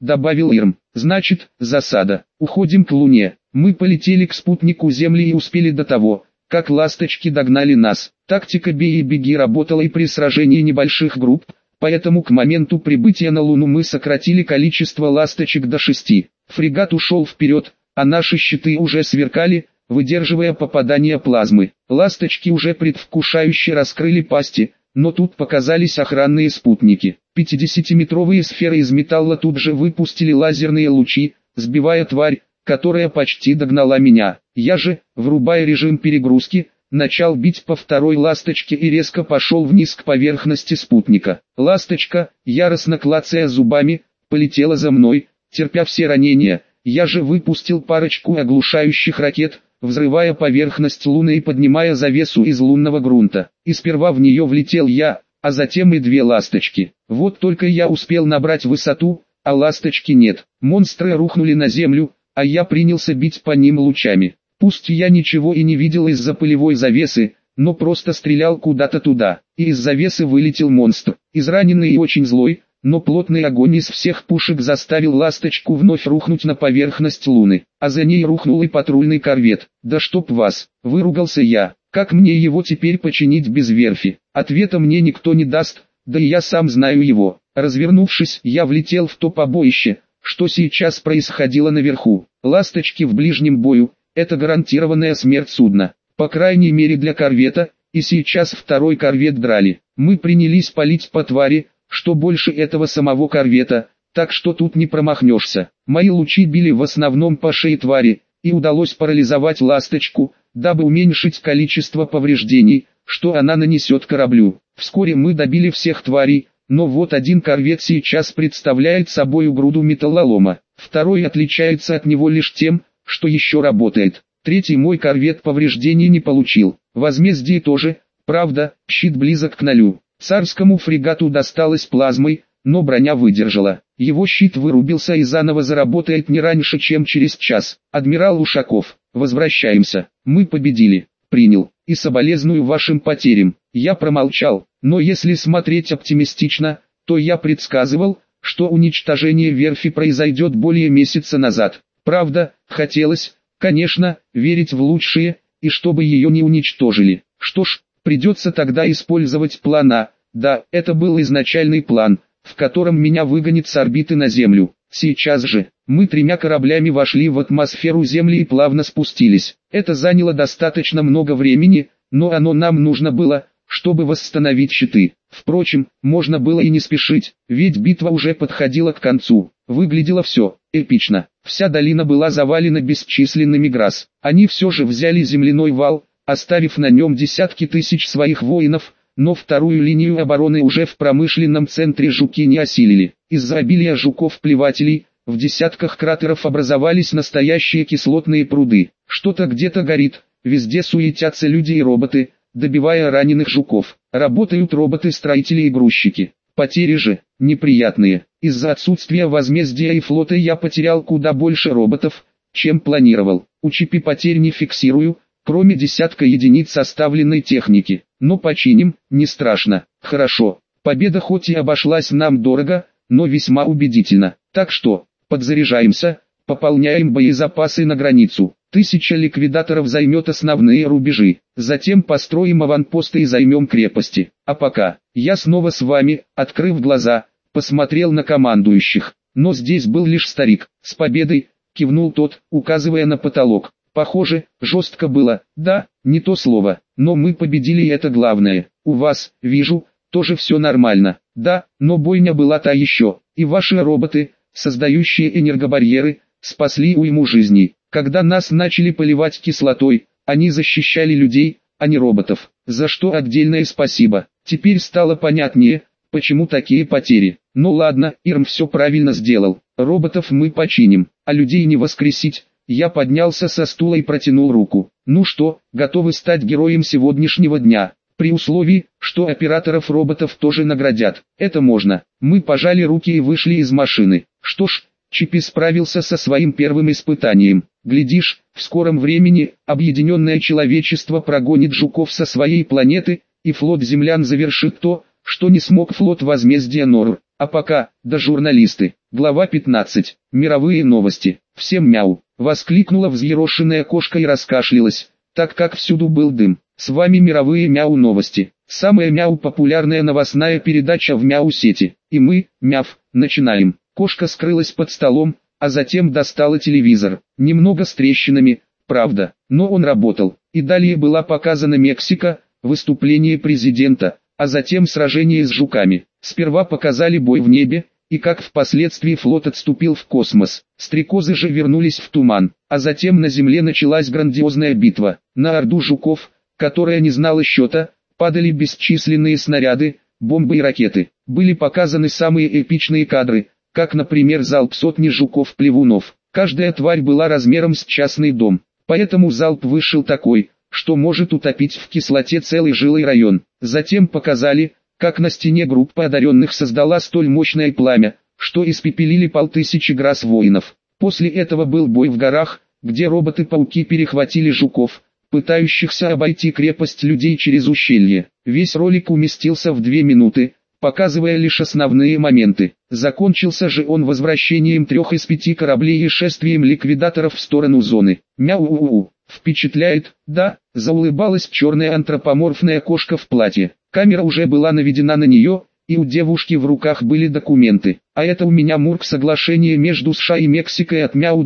добавил Ирм. Значит, засада. Уходим к Луне. Мы полетели к спутнику Земли и успели до того, как ласточки догнали нас. Тактика «бей и беги» работала и при сражении небольших групп, поэтому к моменту прибытия на Луну мы сократили количество ласточек до 6. Фрегат ушел вперед, а наши щиты уже сверкали, выдерживая попадание плазмы. Ласточки уже предвкушающе раскрыли пасти, но тут показались охранные спутники. 50-метровые сферы из металла тут же выпустили лазерные лучи, сбивая тварь, которая почти догнала меня. Я же, врубая режим перегрузки, начал бить по второй ласточке и резко пошел вниз к поверхности спутника. Ласточка, яростно клацая зубами, полетела за мной, терпя все ранения. Я же выпустил парочку оглушающих ракет, взрывая поверхность Луны и поднимая завесу из лунного грунта. И сперва в нее влетел я, а затем и две ласточки. Вот только я успел набрать высоту, а ласточки нет. Монстры рухнули на землю, а я принялся бить по ним лучами. Пусть я ничего и не видел из-за пылевой завесы, но просто стрелял куда-то туда, и из завесы вылетел монстр. Израненный и очень злой, но плотный огонь из всех пушек заставил ласточку вновь рухнуть на поверхность Луны, а за ней рухнул и патрульный корвет. «Да чтоб вас!» — выругался я. «Как мне его теперь починить без верфи?» Ответа мне никто не даст, да и я сам знаю его. Развернувшись, я влетел в то побоище, что сейчас происходило наверху. Ласточки в ближнем бою — это гарантированная смерть судна, по крайней мере для корвета, и сейчас второй корвет драли. Мы принялись палить по твари, что больше этого самого корвета, так что тут не промахнешься. Мои лучи били в основном по шее твари, и удалось парализовать ласточку, дабы уменьшить количество повреждений, что она нанесет кораблю. Вскоре мы добили всех тварей, но вот один корвет сейчас представляет собой груду металлолома. Второй отличается от него лишь тем, что еще работает. Третий мой корвет повреждений не получил. Возмездие тоже, правда, щит близок к нулю. Царскому фрегату досталось плазмой, но броня выдержала. Его щит вырубился и заново заработает не раньше, чем через час. Адмирал Ушаков, возвращаемся. Мы победили. Принял. И соболезную вашим потерям. Я промолчал, но если смотреть оптимистично, то я предсказывал, что уничтожение верфи произойдет более месяца назад. Правда, хотелось, конечно, верить в лучшее, и чтобы ее не уничтожили. Что ж, придется тогда использовать план А. Да, это был изначальный план, в котором меня выгонят с орбиты на Землю. Сейчас же, мы 3 кораблями вошли в атмосферу Земли и плавно спустились. Это заняло достаточно много времени, но оно нам нужно было, чтобы восстановить щиты. Впрочем, можно было и не спешить, ведь битва уже подходила к концу. Выглядело все эпично. Вся долина была завалена бесчисленными грас. Они все же взяли земляной вал, оставив на нем десятки тысяч своих воинов, но вторую линию обороны уже в промышленном центре жуки не осилили. Из-за обилия жуков-плевателей, в десятках кратеров образовались настоящие кислотные пруды. Что-то где-то горит, везде суетятся люди и роботы, добивая раненых жуков. Работают роботы-строители и грузчики. Потери же, неприятные. Из-за отсутствия возмездия и флота я потерял куда больше роботов, чем планировал. Учипи потерь не фиксирую, кроме десятка единиц оставленной техники. Но починим, не страшно. Хорошо. Победа хоть и обошлась нам дорого, но весьма убедительно. Так что, подзаряжаемся, пополняем боезапасы на границу. 1000 ликвидаторов займет основные рубежи. Затем построим аванпосты и займем крепости. А пока, я снова с вами, открыв глаза, посмотрел на командующих. Но здесь был лишь старик. С победой, кивнул тот, указывая на потолок. Похоже, жестко было, да, не то слово, но мы победили, и это главное. У вас, вижу, тоже все нормально. Да, но бойня была та еще, и ваши роботы, создающие энергобарьеры, спасли уйму жизней. Когда нас начали поливать кислотой, они защищали людей, а не роботов, за что отдельное спасибо. Теперь стало понятнее, почему такие потери. Ну ладно, Ирм все правильно сделал, роботов мы починим, а людей не воскресить. Я поднялся со стула и протянул руку. Ну что, готовы стать героем сегодняшнего дня? При условии, что операторов роботов тоже наградят. Это можно. Мы пожали руки и вышли из машины. Что ж, Чипи справился со своим первым испытанием. Глядишь, в скором времени, объединенное человечество прогонит жуков со своей планеты, и флот землян завершит то, что не смог флот возмездия Норр. А пока, да журналисты, Глава 15. Мировые новости. Всем мяу! Воскликнула взъерошенная кошка и раскашлялась, так как всюду был дым. С вами мировые мяу новости. Самая мяу популярная новостная передача в мяу сети. И мы, мяв, начинаем. Кошка скрылась под столом, а затем достала телевизор. Немного с трещинами, правда, но он работал. И далее была показана Мексика, выступление президента, а затем сражение с жуками. Сперва показали бой в небе, и как впоследствии флот отступил в космос. Стрекозы же вернулись в туман, а затем на Земле началась грандиозная битва. На орду жуков, которая не знала счета, падали бесчисленные снаряды, бомбы и ракеты. Были показаны самые эпичные кадры, как, например, залп сотни жуков-плевунов. Каждая тварь была размером с частный дом, поэтому залп вышел такой, что может утопить в кислоте целый жилой район. Затем показали, как на стене группа одаренных создала столь мощное пламя, что испепелили 5000 грас воинов. После этого был бой в горах, где роботы-пауки перехватили жуков, пытающихся обойти крепость людей через ущелье. Весь ролик уместился в 2 минуты, показывая лишь основные моменты. Закончился же он возвращением 3 из 5 кораблей и шествием ликвидаторов в сторону зоны. Мяу-у-у. Впечатляет, да, заулыбалась черная антропоморфная кошка в платье. Камера уже была наведена на нее, и у девушки в руках были документы. А это у меня Мурк, соглашение между США и Мексикой от мяу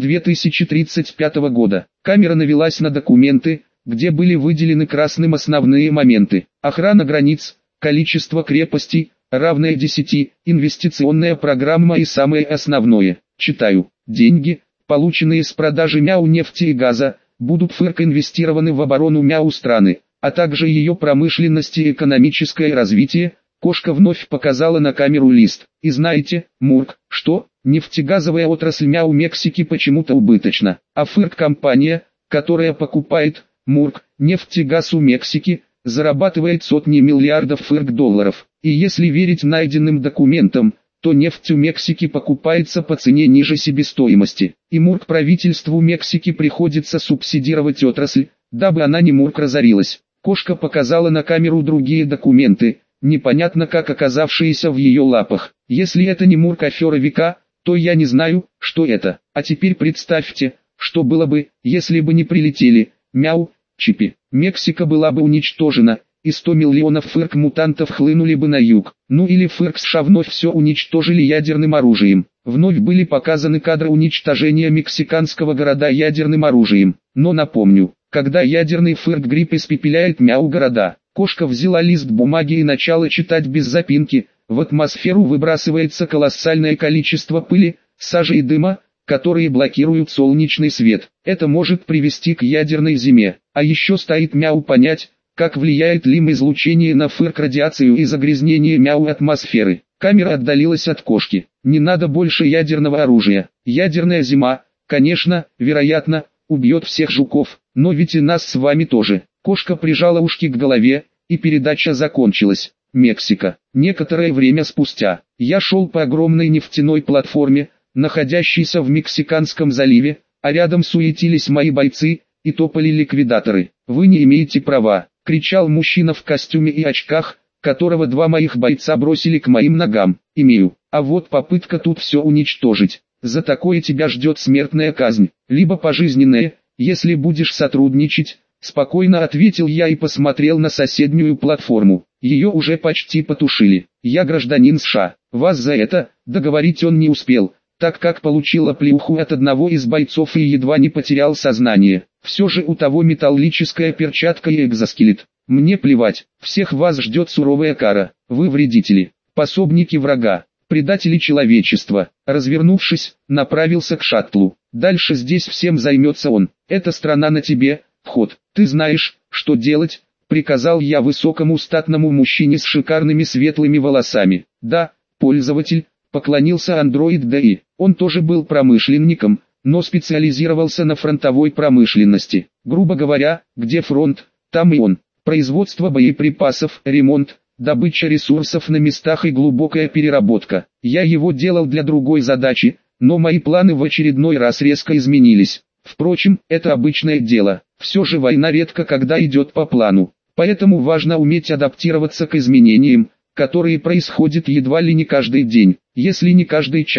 2035 года. Камера навелась на документы, где были выделены красным основные моменты. Охрана границ, количество крепостей, равное 10, инвестиционная программа и самое основное. Читаю. Деньги, полученные с продажи мяу нефти и газа, будут инвестированы в оборону мяу страны, а также ее промышленность и экономическое развитие. Кошка вновь показала на камеру лист. И знаете, Мурк, что? Нефтегазовая отрасль мяу Мексики почему-то убыточна. А компания, которая покупает, Мурк, нефтегаз у Мексики, зарабатывает сотни миллиардов долларов. И если верить найденным документам, то нефть у Мексики покупается по цене ниже себестоимости. И Мурк, правительству Мексики приходится субсидировать отрасль, дабы она не разорилась. Кошка показала на камеру другие документы, непонятно как оказавшиеся в ее лапах. Если это не Мурк афера века, то я не знаю, что это. А теперь представьте, что было бы, если бы не прилетели, мяу, чипи. Мексика была бы уничтожена, и 100 миллионов мутантов хлынули бы на юг. Ну или США вновь все уничтожили ядерным оружием. Вновь были показаны кадры уничтожения мексиканского города ядерным оружием. Но напомню, когда ядерный грипп испепеляет мяу города, кошка взяла лист бумаги и начала читать без запинки. В атмосферу выбрасывается колоссальное количество пыли, сажи и дыма, которые блокируют солнечный свет. Это может привести к ядерной зиме. А еще стоит мяу понять, как влияет излучение на радиацию и загрязнение мяу атмосферы. Камера отдалилась от кошки. Не надо больше ядерного оружия. Ядерная зима, конечно, вероятно, убьет всех жуков, но ведь и нас с вами тоже. Кошка прижала ушки к голове, и передача закончилась. Мексика. Некоторое время спустя, я шел по огромной нефтяной платформе, находящейся в Мексиканском заливе, а рядом суетились мои бойцы, и топали ликвидаторы. «Вы не имеете права!» — кричал мужчина в костюме и очках, которого 2 моих бойца бросили к моим ногам. «Имею, а вот попытка тут все уничтожить. За такое тебя ждет смертная казнь, либо пожизненная, если будешь сотрудничать», — спокойно ответил я и посмотрел на соседнюю платформу. Ее уже почти потушили. «Я гражданин США, вас за это», — договорить он не успел, так как получил оплеуху от одного из бойцов и едва не потерял сознание. Все же у того металлическая перчатка и экзоскелет. Мне плевать, всех вас ждет суровая кара. Вы вредители, пособники врага, предатели человечества. Развернувшись, направился к шаттлу. Дальше здесь всем займется он. Эта страна на тебе, вход. Ты знаешь, что делать, приказал я высокому статному мужчине с шикарными светлыми волосами. Да, пользователь, поклонился андроид ДИ. Он тоже был промышленником, но специализировался на фронтовой промышленности. Грубо говоря, где фронт, там и он. Производство боеприпасов, ремонт, добыча ресурсов на местах и глубокая переработка. Я его делал для другой задачи, но мои планы в очередной раз резко изменились. Впрочем, это обычное дело. Все же война редко когда идет по плану. Поэтому важно уметь адаптироваться к изменениям, которые происходят едва ли не каждый день, если не каждый час.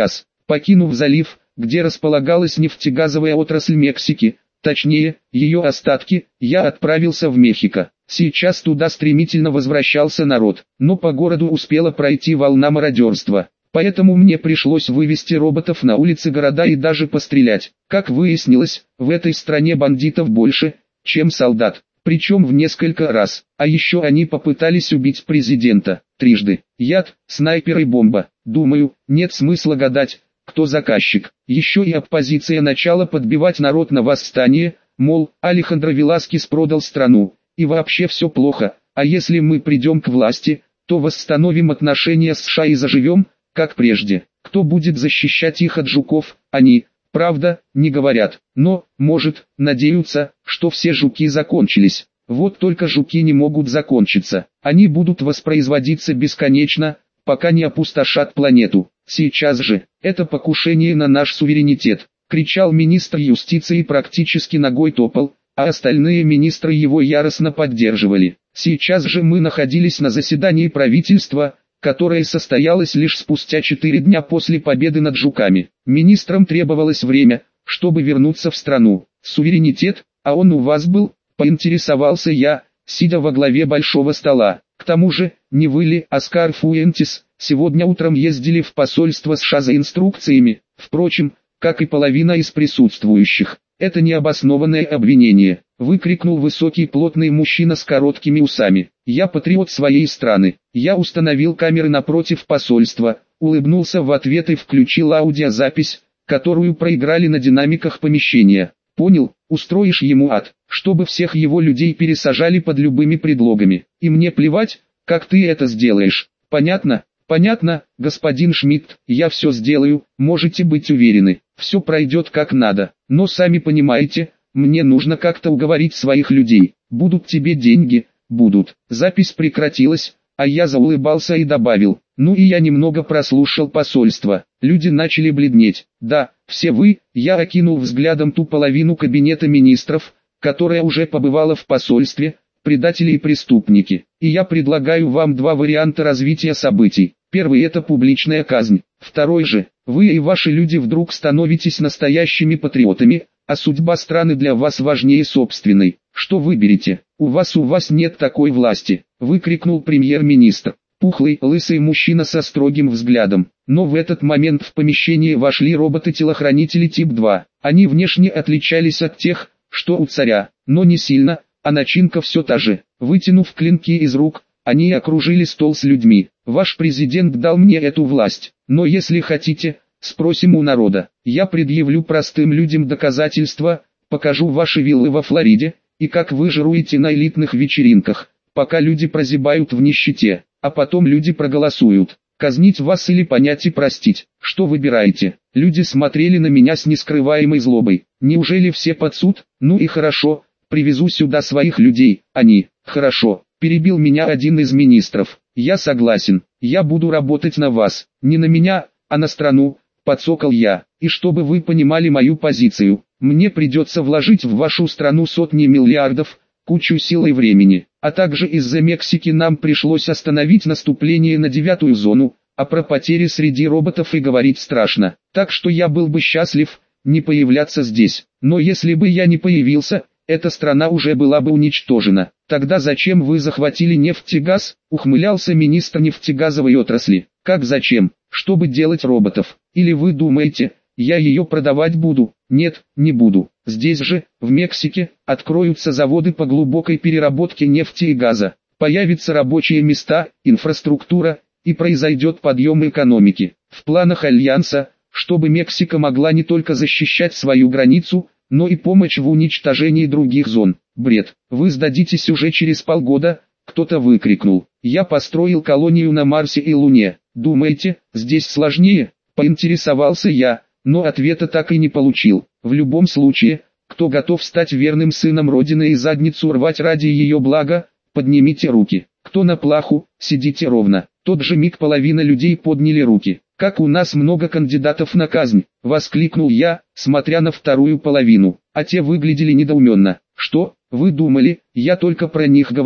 Покинув залив, где располагалась нефтегазовая отрасль Мексики, точнее, ее остатки, я отправился в Мехико. Сейчас туда стремительно возвращался народ, но по городу успела пройти волна мародерства. Поэтому мне пришлось вывести роботов на улицы города и даже пострелять. Как выяснилось, в этой стране бандитов больше, чем солдат. Причем в несколько раз. А еще они попытались убить президента. Трижды. Яд, снайпер и бомба. Думаю, нет смысла гадать, кто заказчик. Еще и оппозиция начала подбивать народ на восстание, мол, Алехандро Веласкес продал страну, и вообще все плохо, а если мы придем к власти, то восстановим отношения с США и заживем, как прежде. Кто будет защищать их от жуков? Они, правда, не говорят, но, может, надеются, что все жуки закончились. Вот только жуки не могут закончиться, они будут воспроизводиться бесконечно, пока не опустошат планету. Сейчас же, это покушение на наш суверенитет, кричал министр юстиции и практически ногой топал, а остальные министры его яростно поддерживали. Сейчас же мы находились на заседании правительства, которое состоялось лишь спустя 4 дня после победы над жуками. Министрам требовалось время, чтобы вернуться в страну. Суверенитет, а он у вас был, поинтересовался я, сидя во главе большого стола. К тому же, не вы ли, Оскар Фуэнтес, сегодня утром ездили в посольство США за инструкциями, впрочем, как и половина из присутствующих. Это необоснованное обвинение, выкрикнул высокий плотный мужчина с короткими усами. Я патриот своей страны. Я установил камеры напротив посольства, улыбнулся в ответ и включил аудиозапись, которую проиграли на динамиках помещения. Понял, устроишь ему ад, чтобы всех его людей пересажали под любыми предлогами. И мне плевать, как ты это сделаешь. Понятно? Понятно, господин Шмидт, я все сделаю, можете быть уверены. Все пройдет как надо, но сами понимаете, мне нужно как-то уговорить своих людей. Будут тебе деньги, будут. Запись прекратилась, а я заулыбался и добавил, ну и я немного прослушал посольство. Люди начали бледнеть. Да, все вы, я окинул взглядом ту половину кабинета министров, которая уже побывала в посольстве, предатели и преступники. И я предлагаю вам два варианта развития событий. Первый — это публичная казнь. Второй же, вы и ваши люди вдруг становитесь настоящими патриотами, а судьба страны для вас важнее собственной. Что выберете? У вас нет такой власти, выкрикнул премьер-министр. Пухлый, лысый мужчина со строгим взглядом. Но в этот момент в помещение вошли роботы-телохранители тип 2. Они внешне отличались от тех, что у царя, но не сильно, а начинка все та же. Вытянув клинки из рук, они окружили стол с людьми. Ваш президент дал мне эту власть, но если хотите, спросим у народа. Я предъявлю простым людям доказательства, покажу ваши виллы во Флориде, и как вы жируете на элитных вечеринках, пока люди прозябают в нищете, а потом люди проголосуют. Казнить вас или понять и простить, что выбираете? Люди смотрели на меня с нескрываемой злобой. Неужели все под суд? Ну и хорошо, привезу сюда своих людей, они, хорошо. Перебил меня один из министров. Я согласен, я буду работать на вас, не на меня, а на страну, подсокал я. И чтобы вы понимали мою позицию, мне придется вложить в вашу страну сотни миллиардов, кучу сил и времени. А также из-за Мексики нам пришлось остановить наступление на 9-ю зону, а про потери среди роботов и говорить страшно. Так что я был бы счастлив не появляться здесь. Но если бы я не появился, эта страна уже была бы уничтожена. Тогда зачем вы захватили нефть и газ? Ухмылялся министр нефтегазовой отрасли. Как зачем? Чтобы делать роботов. Или вы думаете, я ее продавать буду? Нет, не буду. Здесь же, в Мексике, откроются заводы по глубокой переработке нефти и газа. Появятся рабочие места, инфраструктура, и произойдет подъем экономики. В планах Альянса, чтобы Мексика могла не только защищать свою границу, но и помочь в уничтожении других зон. Бред. Вы сдадитесь уже через полгода, кто-то выкрикнул. Я построил колонию на Марсе и Луне. Думаете, здесь сложнее? Поинтересовался я, но ответа так и не получил. В любом случае, кто готов стать верным сыном Родины и задницу рвать ради ее блага, поднимите руки. Кто на плаху, сидите ровно. Тот же миг половина людей подняли руки. «Как у нас много кандидатов на казнь!» — воскликнул я, смотря на вторую половину, а те выглядели недоуменно. «Что, вы думали, я только про них говорил?»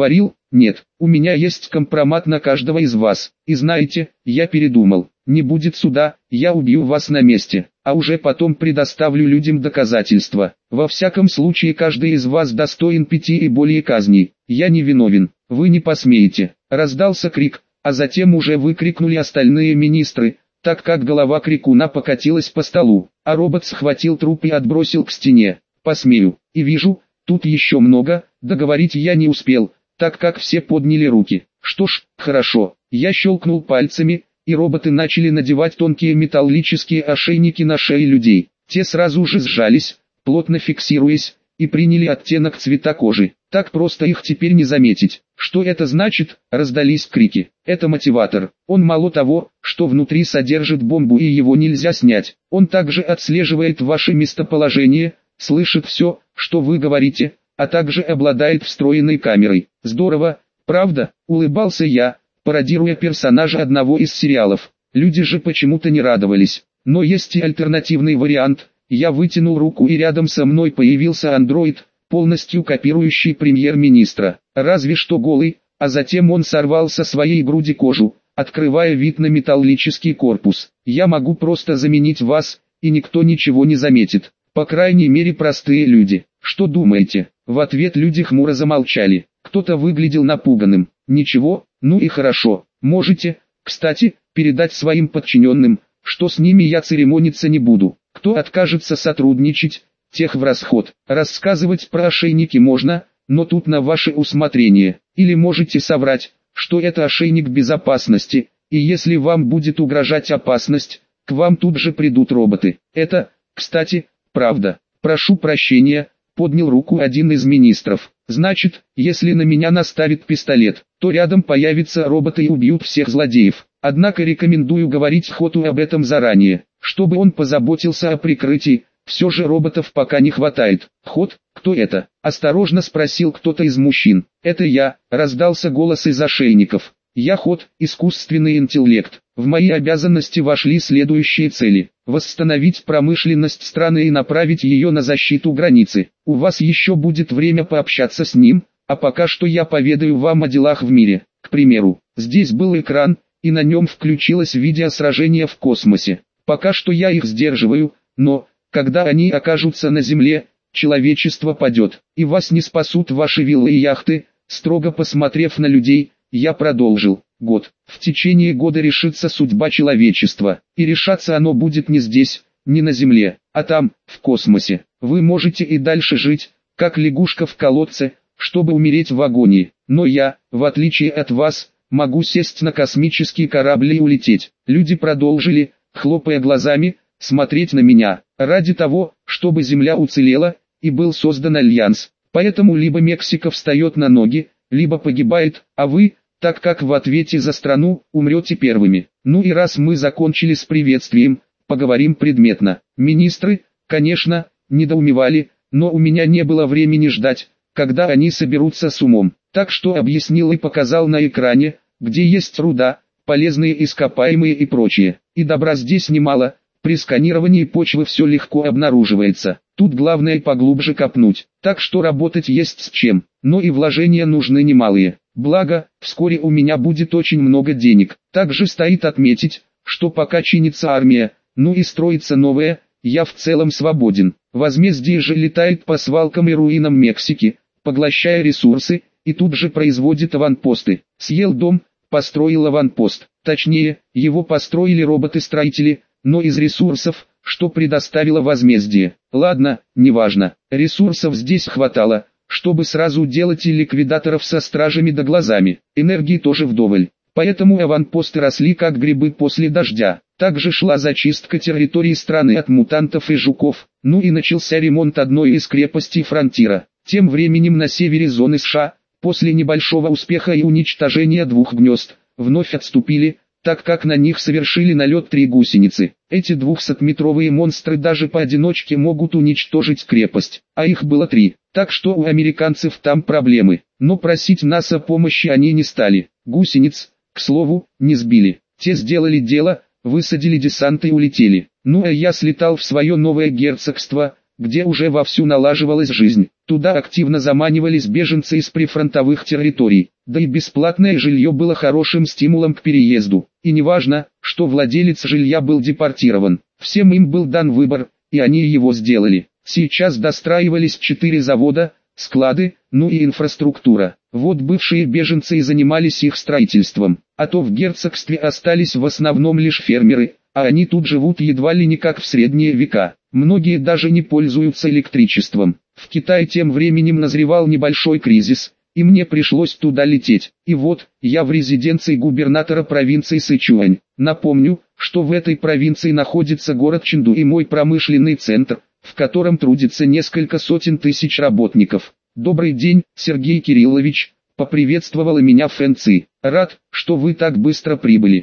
Нет, у меня есть компромат на каждого из вас. И знаете, я передумал. Не будет суда, я убью вас на месте, а уже потом предоставлю людям доказательства. Во всяком случае каждый из вас достоин 5 и более казней. Я не виновен, вы не посмеете. Раздался крик, а затем уже выкрикнули остальные министры, так как голова крикуна покатилась по столу, а робот схватил труп и отбросил к стене. Посмею, и вижу, тут еще много, договорить я не успел, так как все подняли руки. Что ж, хорошо, я щелкнул пальцами, и роботы начали надевать тонкие металлические ошейники на шеи людей. Те сразу же сжались, плотно фиксируясь, и приняли оттенок цвета кожи. Так просто их теперь не заметить. Что это значит? Раздались крики. Это мотиватор. Он мало того, что внутри содержит бомбу и его нельзя снять. Он также отслеживает ваше местоположение, слышит все, что вы говорите, а также обладает встроенной камерой. Здорово, правда? Улыбался я, пародируя персонажа одного из сериалов. Люди же почему-то не радовались. Но есть и альтернативный вариант. Я вытянул руку, и рядом со мной появился андроид, полностью копирующий премьер-министра. Разве что голый, а затем он сорвал со своей груди кожу, открывая вид на металлический корпус. Я могу просто заменить вас, и никто ничего не заметит. По крайней мере простые люди. Что думаете? В ответ люди хмуро замолчали. Кто-то выглядел напуганным. Ничего, ну и хорошо. Можете, кстати, передать своим подчиненным, что с ними я церемониться не буду. Кто откажется сотрудничать, тех в расход. Рассказывать про ошейники можно, но тут на ваше усмотрение. Или можете соврать, что это ошейник безопасности, и если вам будет угрожать опасность, к вам тут же придут роботы. Это, кстати, правда. Прошу прощения, поднял руку один из министров. Значит, если на меня наставит пистолет, то рядом появятся роботы и убьют всех злодеев. Однако рекомендую говорить Хоту об этом заранее, чтобы он позаботился о прикрытии. Все же роботов пока не хватает. Хот, кто это? Осторожно спросил кто-то из мужчин. Это я, раздался голос из ошейников. Я Хот, искусственный интеллект. В мои обязанности вошли следующие цели. Восстановить промышленность страны и направить ее на защиту границы. У вас еще будет время пообщаться с ним, а пока что я поведаю вам о делах в мире. К примеру, здесь был экран, и на нем включилось видеосражение в космосе. Пока что я их сдерживаю, но, когда они окажутся на Земле, человечество падет, и вас не спасут ваши виллы и яхты. Строго посмотрев на людей, я продолжил. Год. В течение года решится судьба человечества, и решаться оно будет не здесь, не на Земле, а там, в космосе. Вы можете и дальше жить, как лягушка в колодце, чтобы умереть в агонии, но я, в отличие от вас, могу сесть на космический корабль и улететь. Люди продолжили, хлопая глазами, смотреть на меня, ради того, чтобы Земля уцелела, и был создан альянс. Поэтому либо Мексика встает на ноги, либо погибает, а вы, так как в ответе за страну, умрете первыми. Ну и раз мы закончили с приветствием, поговорим предметно. Министры, конечно, недоумевали, но у меня не было времени ждать, когда они соберутся с умом. Так что объяснил и показал на экране, где есть руда, полезные ископаемые и прочее. И добра здесь немало, при сканировании почвы все легко обнаруживается. Тут главное поглубже копнуть, так что работать есть с чем, но и вложения нужны немалые. Благо, вскоре у меня будет очень много денег. Также стоит отметить, что пока чинится армия, ну и строится новая, я в целом свободен. Возмездие же летает по свалкам и руинам Мексики, поглощая ресурсы, и тут же производит аванпосты. Съел дом, построил аванпост. Точнее, его построили роботы-строители, но из ресурсов, что предоставило возмездие. Ладно, неважно, ресурсов здесь хватало, чтобы сразу делать и ликвидаторов со стражами да глазами. Энергии тоже вдоволь. Поэтому аванпосты росли как грибы после дождя. Также шла зачистка территории страны от мутантов и жуков. Ну и начался ремонт одной из крепостей Фронтира. Тем временем на севере зоны США, после небольшого успеха и уничтожения 2 гнезд, вновь отступили, так как на них совершили налет 3 гусеницы. Эти 200-метровые монстры даже поодиночке могут уничтожить крепость, а их было 3, так что у американцев там проблемы. Но просить нас о помощи они не стали. Гусениц, к слову, не сбили. Те сделали дело, высадили десант и улетели. Ну а я слетал в свое новое герцогство, где уже вовсю налаживалась жизнь. Туда активно заманивались беженцы из прифронтовых территорий, да и бесплатное жилье было хорошим стимулом к переезду. И неважно, что владелец жилья был депортирован, всем им был дан выбор, и они его сделали. Сейчас достраивались 4 завода, склады, ну и инфраструктура. Вот бывшие беженцы и занимались их строительством, а то в герцогстве остались в основном лишь фермеры, а они тут живут едва ли не как в средние века. Многие даже не пользуются электричеством. В Китае тем временем назревал небольшой кризис, и мне пришлось туда лететь. И вот, я в резиденции губернатора провинции Сычуань. Напомню, что в этой провинции находится город Чэнду и мой промышленный центр, в котором трудится несколько сотен тысяч работников. «Добрый день, Сергей Кириллович», — поприветствовала меня Фэн Ци. «Рад, что вы так быстро прибыли.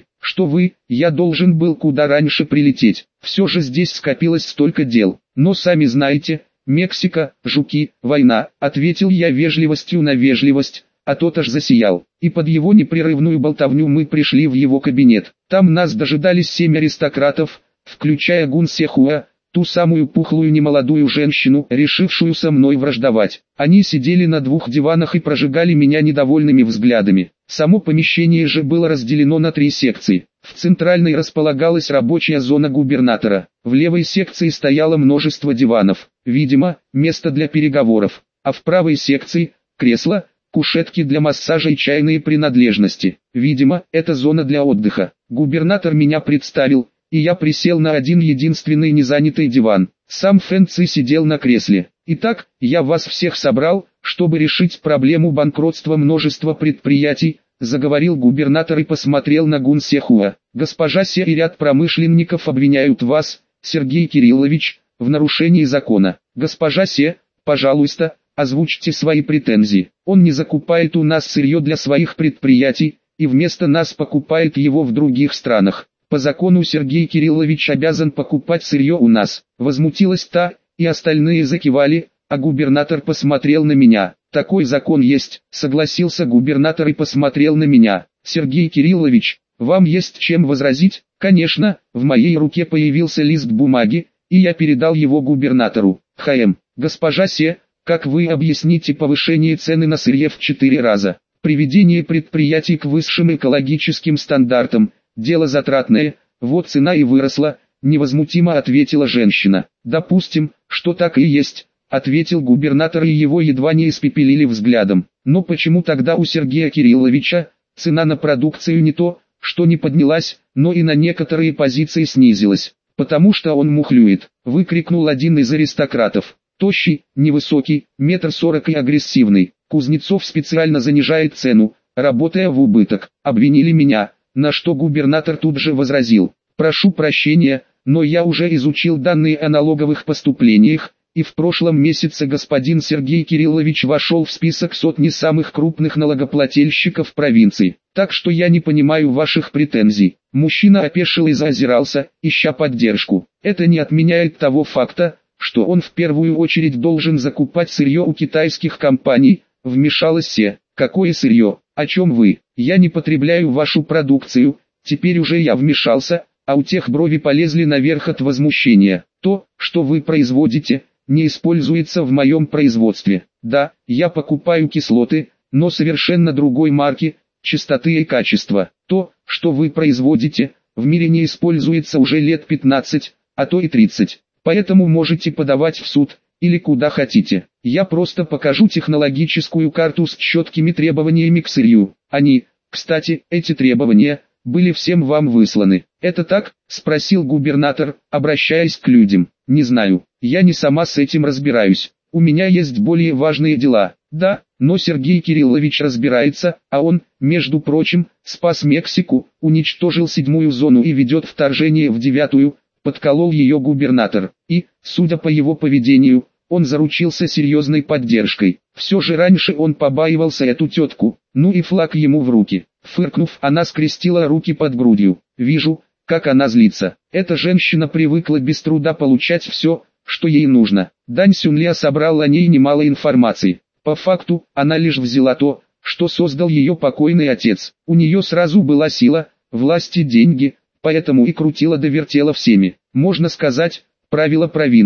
Я должен был куда раньше прилететь. Все же здесь скопилось столько дел. Но сами знаете, Мексика, жуки, война», — ответил я вежливостью на вежливость, а тот аж засиял. И под его непрерывную болтовню мы пришли в его кабинет. Там нас дожидались 7 аристократов, включая Гун Сехуа, ту самую пухлую немолодую женщину, решившую со мной враждовать. Они сидели на 2 диванах и прожигали меня недовольными взглядами. Само помещение же было разделено на 3 секции. В центральной располагалась рабочая зона губернатора. В левой секции стояло множество диванов, видимо, место для переговоров. А в правой секции – кресла, кушетки для массажа и чайные принадлежности. Видимо, это зона для отдыха. Губернатор меня представил, и я присел на один единственный незанятый диван. Сам Фэн Ци сидел на кресле. «Итак, я вас всех собрал, чтобы решить проблему банкротства множества предприятий», заговорил губернатор и посмотрел на Гун Сехуа. «Госпожа Се и ряд промышленников обвиняют вас, Сергей Кириллович, в нарушении закона. Госпожа Се, пожалуйста, озвучьте свои претензии. Он не закупает у нас сырье для своих предприятий, и вместо нас покупает его в других странах. По закону Сергей Кириллович обязан покупать сырье у нас». Возмутилась та, и остальные закивали, а губернатор посмотрел на меня. «Такой закон есть», — согласился губернатор и посмотрел на меня. «Сергей Кириллович, вам есть чем возразить?» «Конечно», в моей руке появился лист бумаги, и я передал его губернатору. Госпожа Се, как вы объясните повышение цены на сырье в 4 раза? Приведение предприятий к высшим экологическим стандартам – дело затратное, вот цена и выросла», — невозмутимо ответила женщина. «Допустим, что так и есть», — ответил губернатор, и его едва не испепелили взглядом. «Но почему тогда у Сергея Кирилловича цена на продукцию не то, что не поднялась, но и на некоторые позиции снизилась?» «Потому что он мухлюет», — выкрикнул один из аристократов. «Тощий, невысокий, 1,40 м и агрессивный. Кузнецов специально занижает цену, работая в убыток. Обвинили меня». На что губернатор тут же возразил: «Прошу прощения, но я уже изучил данные о налоговых поступлениях, и в прошлом месяце господин Сергей Кириллович вошел в список сотни самых крупных налогоплательщиков провинции, так что я не понимаю ваших претензий». Мужчина опешил и заозирался, ища поддержку. «Это не отменяет того факта, что он в первую очередь должен закупать сырье у китайских компаний», — вмешалась Се. «Какое сырье? О чем вы? Я не потребляю вашу продукцию». Теперь уже я вмешался, а у тех брови полезли наверх от возмущения. «То, что вы производите, не используется в моем производстве. Да, я покупаю кислоты, но совершенно другой марки, чистоты и качества. То, что вы производите, в мире не используется уже лет 15, а то и 30. Поэтому можете подавать в суд, или куда хотите. Я просто покажу технологическую карту с четкими требованиями к сырью. Они, кстати, эти требования, были всем вам высланы». «Это так?» – спросил губернатор, обращаясь к людям. «Не знаю, я не сама с этим разбираюсь. У меня есть более важные дела». «Да, но Сергей Кириллович разбирается, а он, между прочим, спас Мексику, уничтожил 7-ю зону и ведет вторжение в 9-ю», подколол ее губернатор. И, судя по его поведению, он заручился серьезной поддержкой. Все же раньше он побаивался эту тетку, ну и флаг ему в руки. Фыркнув, она скрестила руки под грудью. «Вижу, как она злится. Эта женщина привыкла без труда получать все, что ей нужно». Дань Сюнля собрал о ней немало информации. По факту, она лишь взяла то, что создал ее покойный отец. У нее сразу была сила, власть и деньги, поэтому и крутила да вертела всеми. Можно сказать, правила провинцией.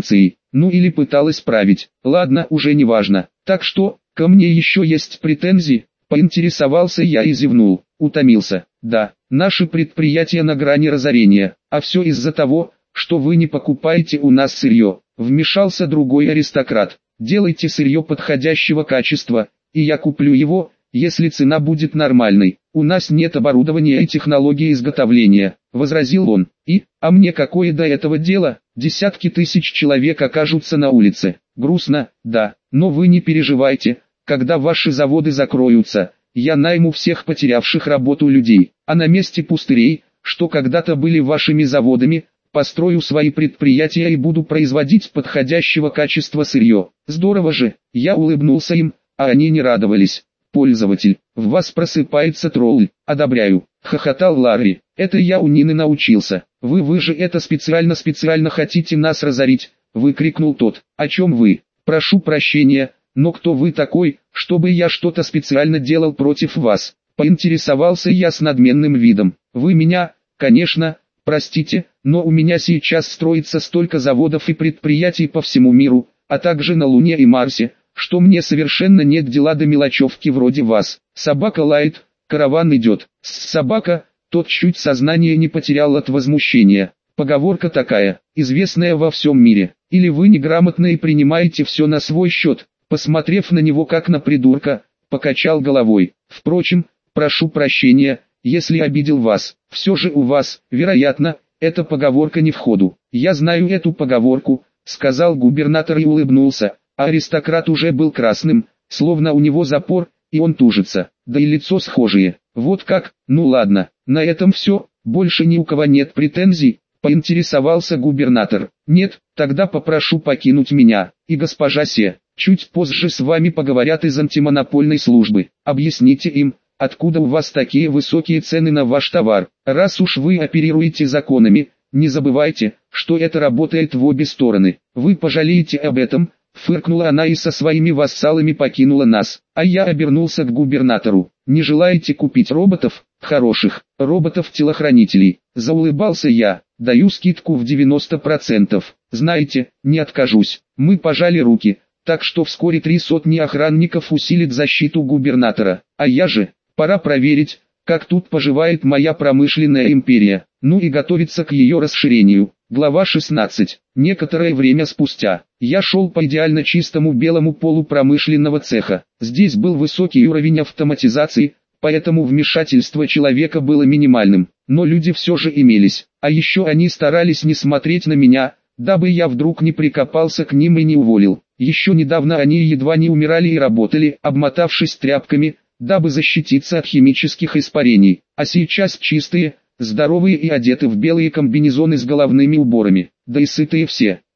ну или пыталась править. Ладно, уже не важно. Так что, ко мне еще есть претензии? Поинтересовался я и зевнул, утомился. Да, наше предприятие на грани разорения, а все из-за того, что вы не покупаете у нас сырье. Вмешался другой аристократ. Делайте сырье подходящего качества, и я куплю его, если цена будет нормальной. У нас нет оборудования и технологии изготовления, возразил он. А мне какое до этого дело? Десятки тысяч человек окажутся на улице. Грустно, да, но вы не переживайте, когда ваши заводы закроются, я найму всех потерявших работу людей, а на месте пустырей, что когда-то были вашими заводами, построю свои предприятия и буду производить подходящего качества сырье. Здорово же, я улыбнулся им, а они не радовались. Пользователь, в вас просыпается тролль, одобряю, хохотал Ларри. Это я у Нины научился. Вы же это специально хотите нас разорить, выкрикнул тот. О чем вы? Прошу прощения, но кто вы такой, чтобы я что-то специально делал против вас? Поинтересовался я с надменным видом. Вы меня, конечно, простите, но у меня сейчас строится столько заводов и предприятий по всему миру, а также на Луне и Марсе, что мне совершенно нет дела до мелочевки вроде вас. Собака лает, караван идет. Собака, тот чуть сознание не потерял от возмущения. Поговорка такая, известная во всем мире. Или вы неграмотно и принимаете все на свой счет. Посмотрев на него как на придурка, покачал головой. Впрочем, прошу прощения, если обидел вас. Все же у вас, вероятно, эта поговорка не в ходу. Я знаю эту поговорку, сказал губернатор и улыбнулся. А аристократ уже был красным, словно у него запор, и он тужится, да и лицо схожее. Вот как, ну ладно, на этом все, больше ни у кого нет претензий, поинтересовался губернатор. Нет, тогда попрошу покинуть меня, и госпожа Се, чуть позже с вами поговорят из антимонопольной службы. Объясните им, откуда у вас такие высокие цены на ваш товар. Раз уж вы оперируете законами, не забывайте, что это работает в обе стороны. Вы пожалеете об этом. Фыркнула она и со своими вассалами покинула нас, а я обернулся к губернатору. Не желаете купить роботов? Хороших, роботов-телохранителей. Заулыбался я, даю скидку в 90%. Знаете, не откажусь. Мы пожали руки, так что вскоре 300 охранников усилит защиту губернатора. А я же, пора проверить, как тут поживает моя промышленная империя, ну и готовиться к ее расширению. Глава 16. Некоторое время спустя, я шел по идеально чистому белому полу промышленного цеха. Здесь был высокий уровень автоматизации, поэтому вмешательство человека было минимальным, но люди все же имелись. А еще они старались не смотреть на меня, дабы я вдруг не прикопался к ним и не уволил. Еще недавно они едва не умирали и работали, обмотавшись тряпками, дабы защититься от химических испарений. А сейчас чистые, здоровые и одеты в белые комбинезоны с головными уборами, да и сытые все.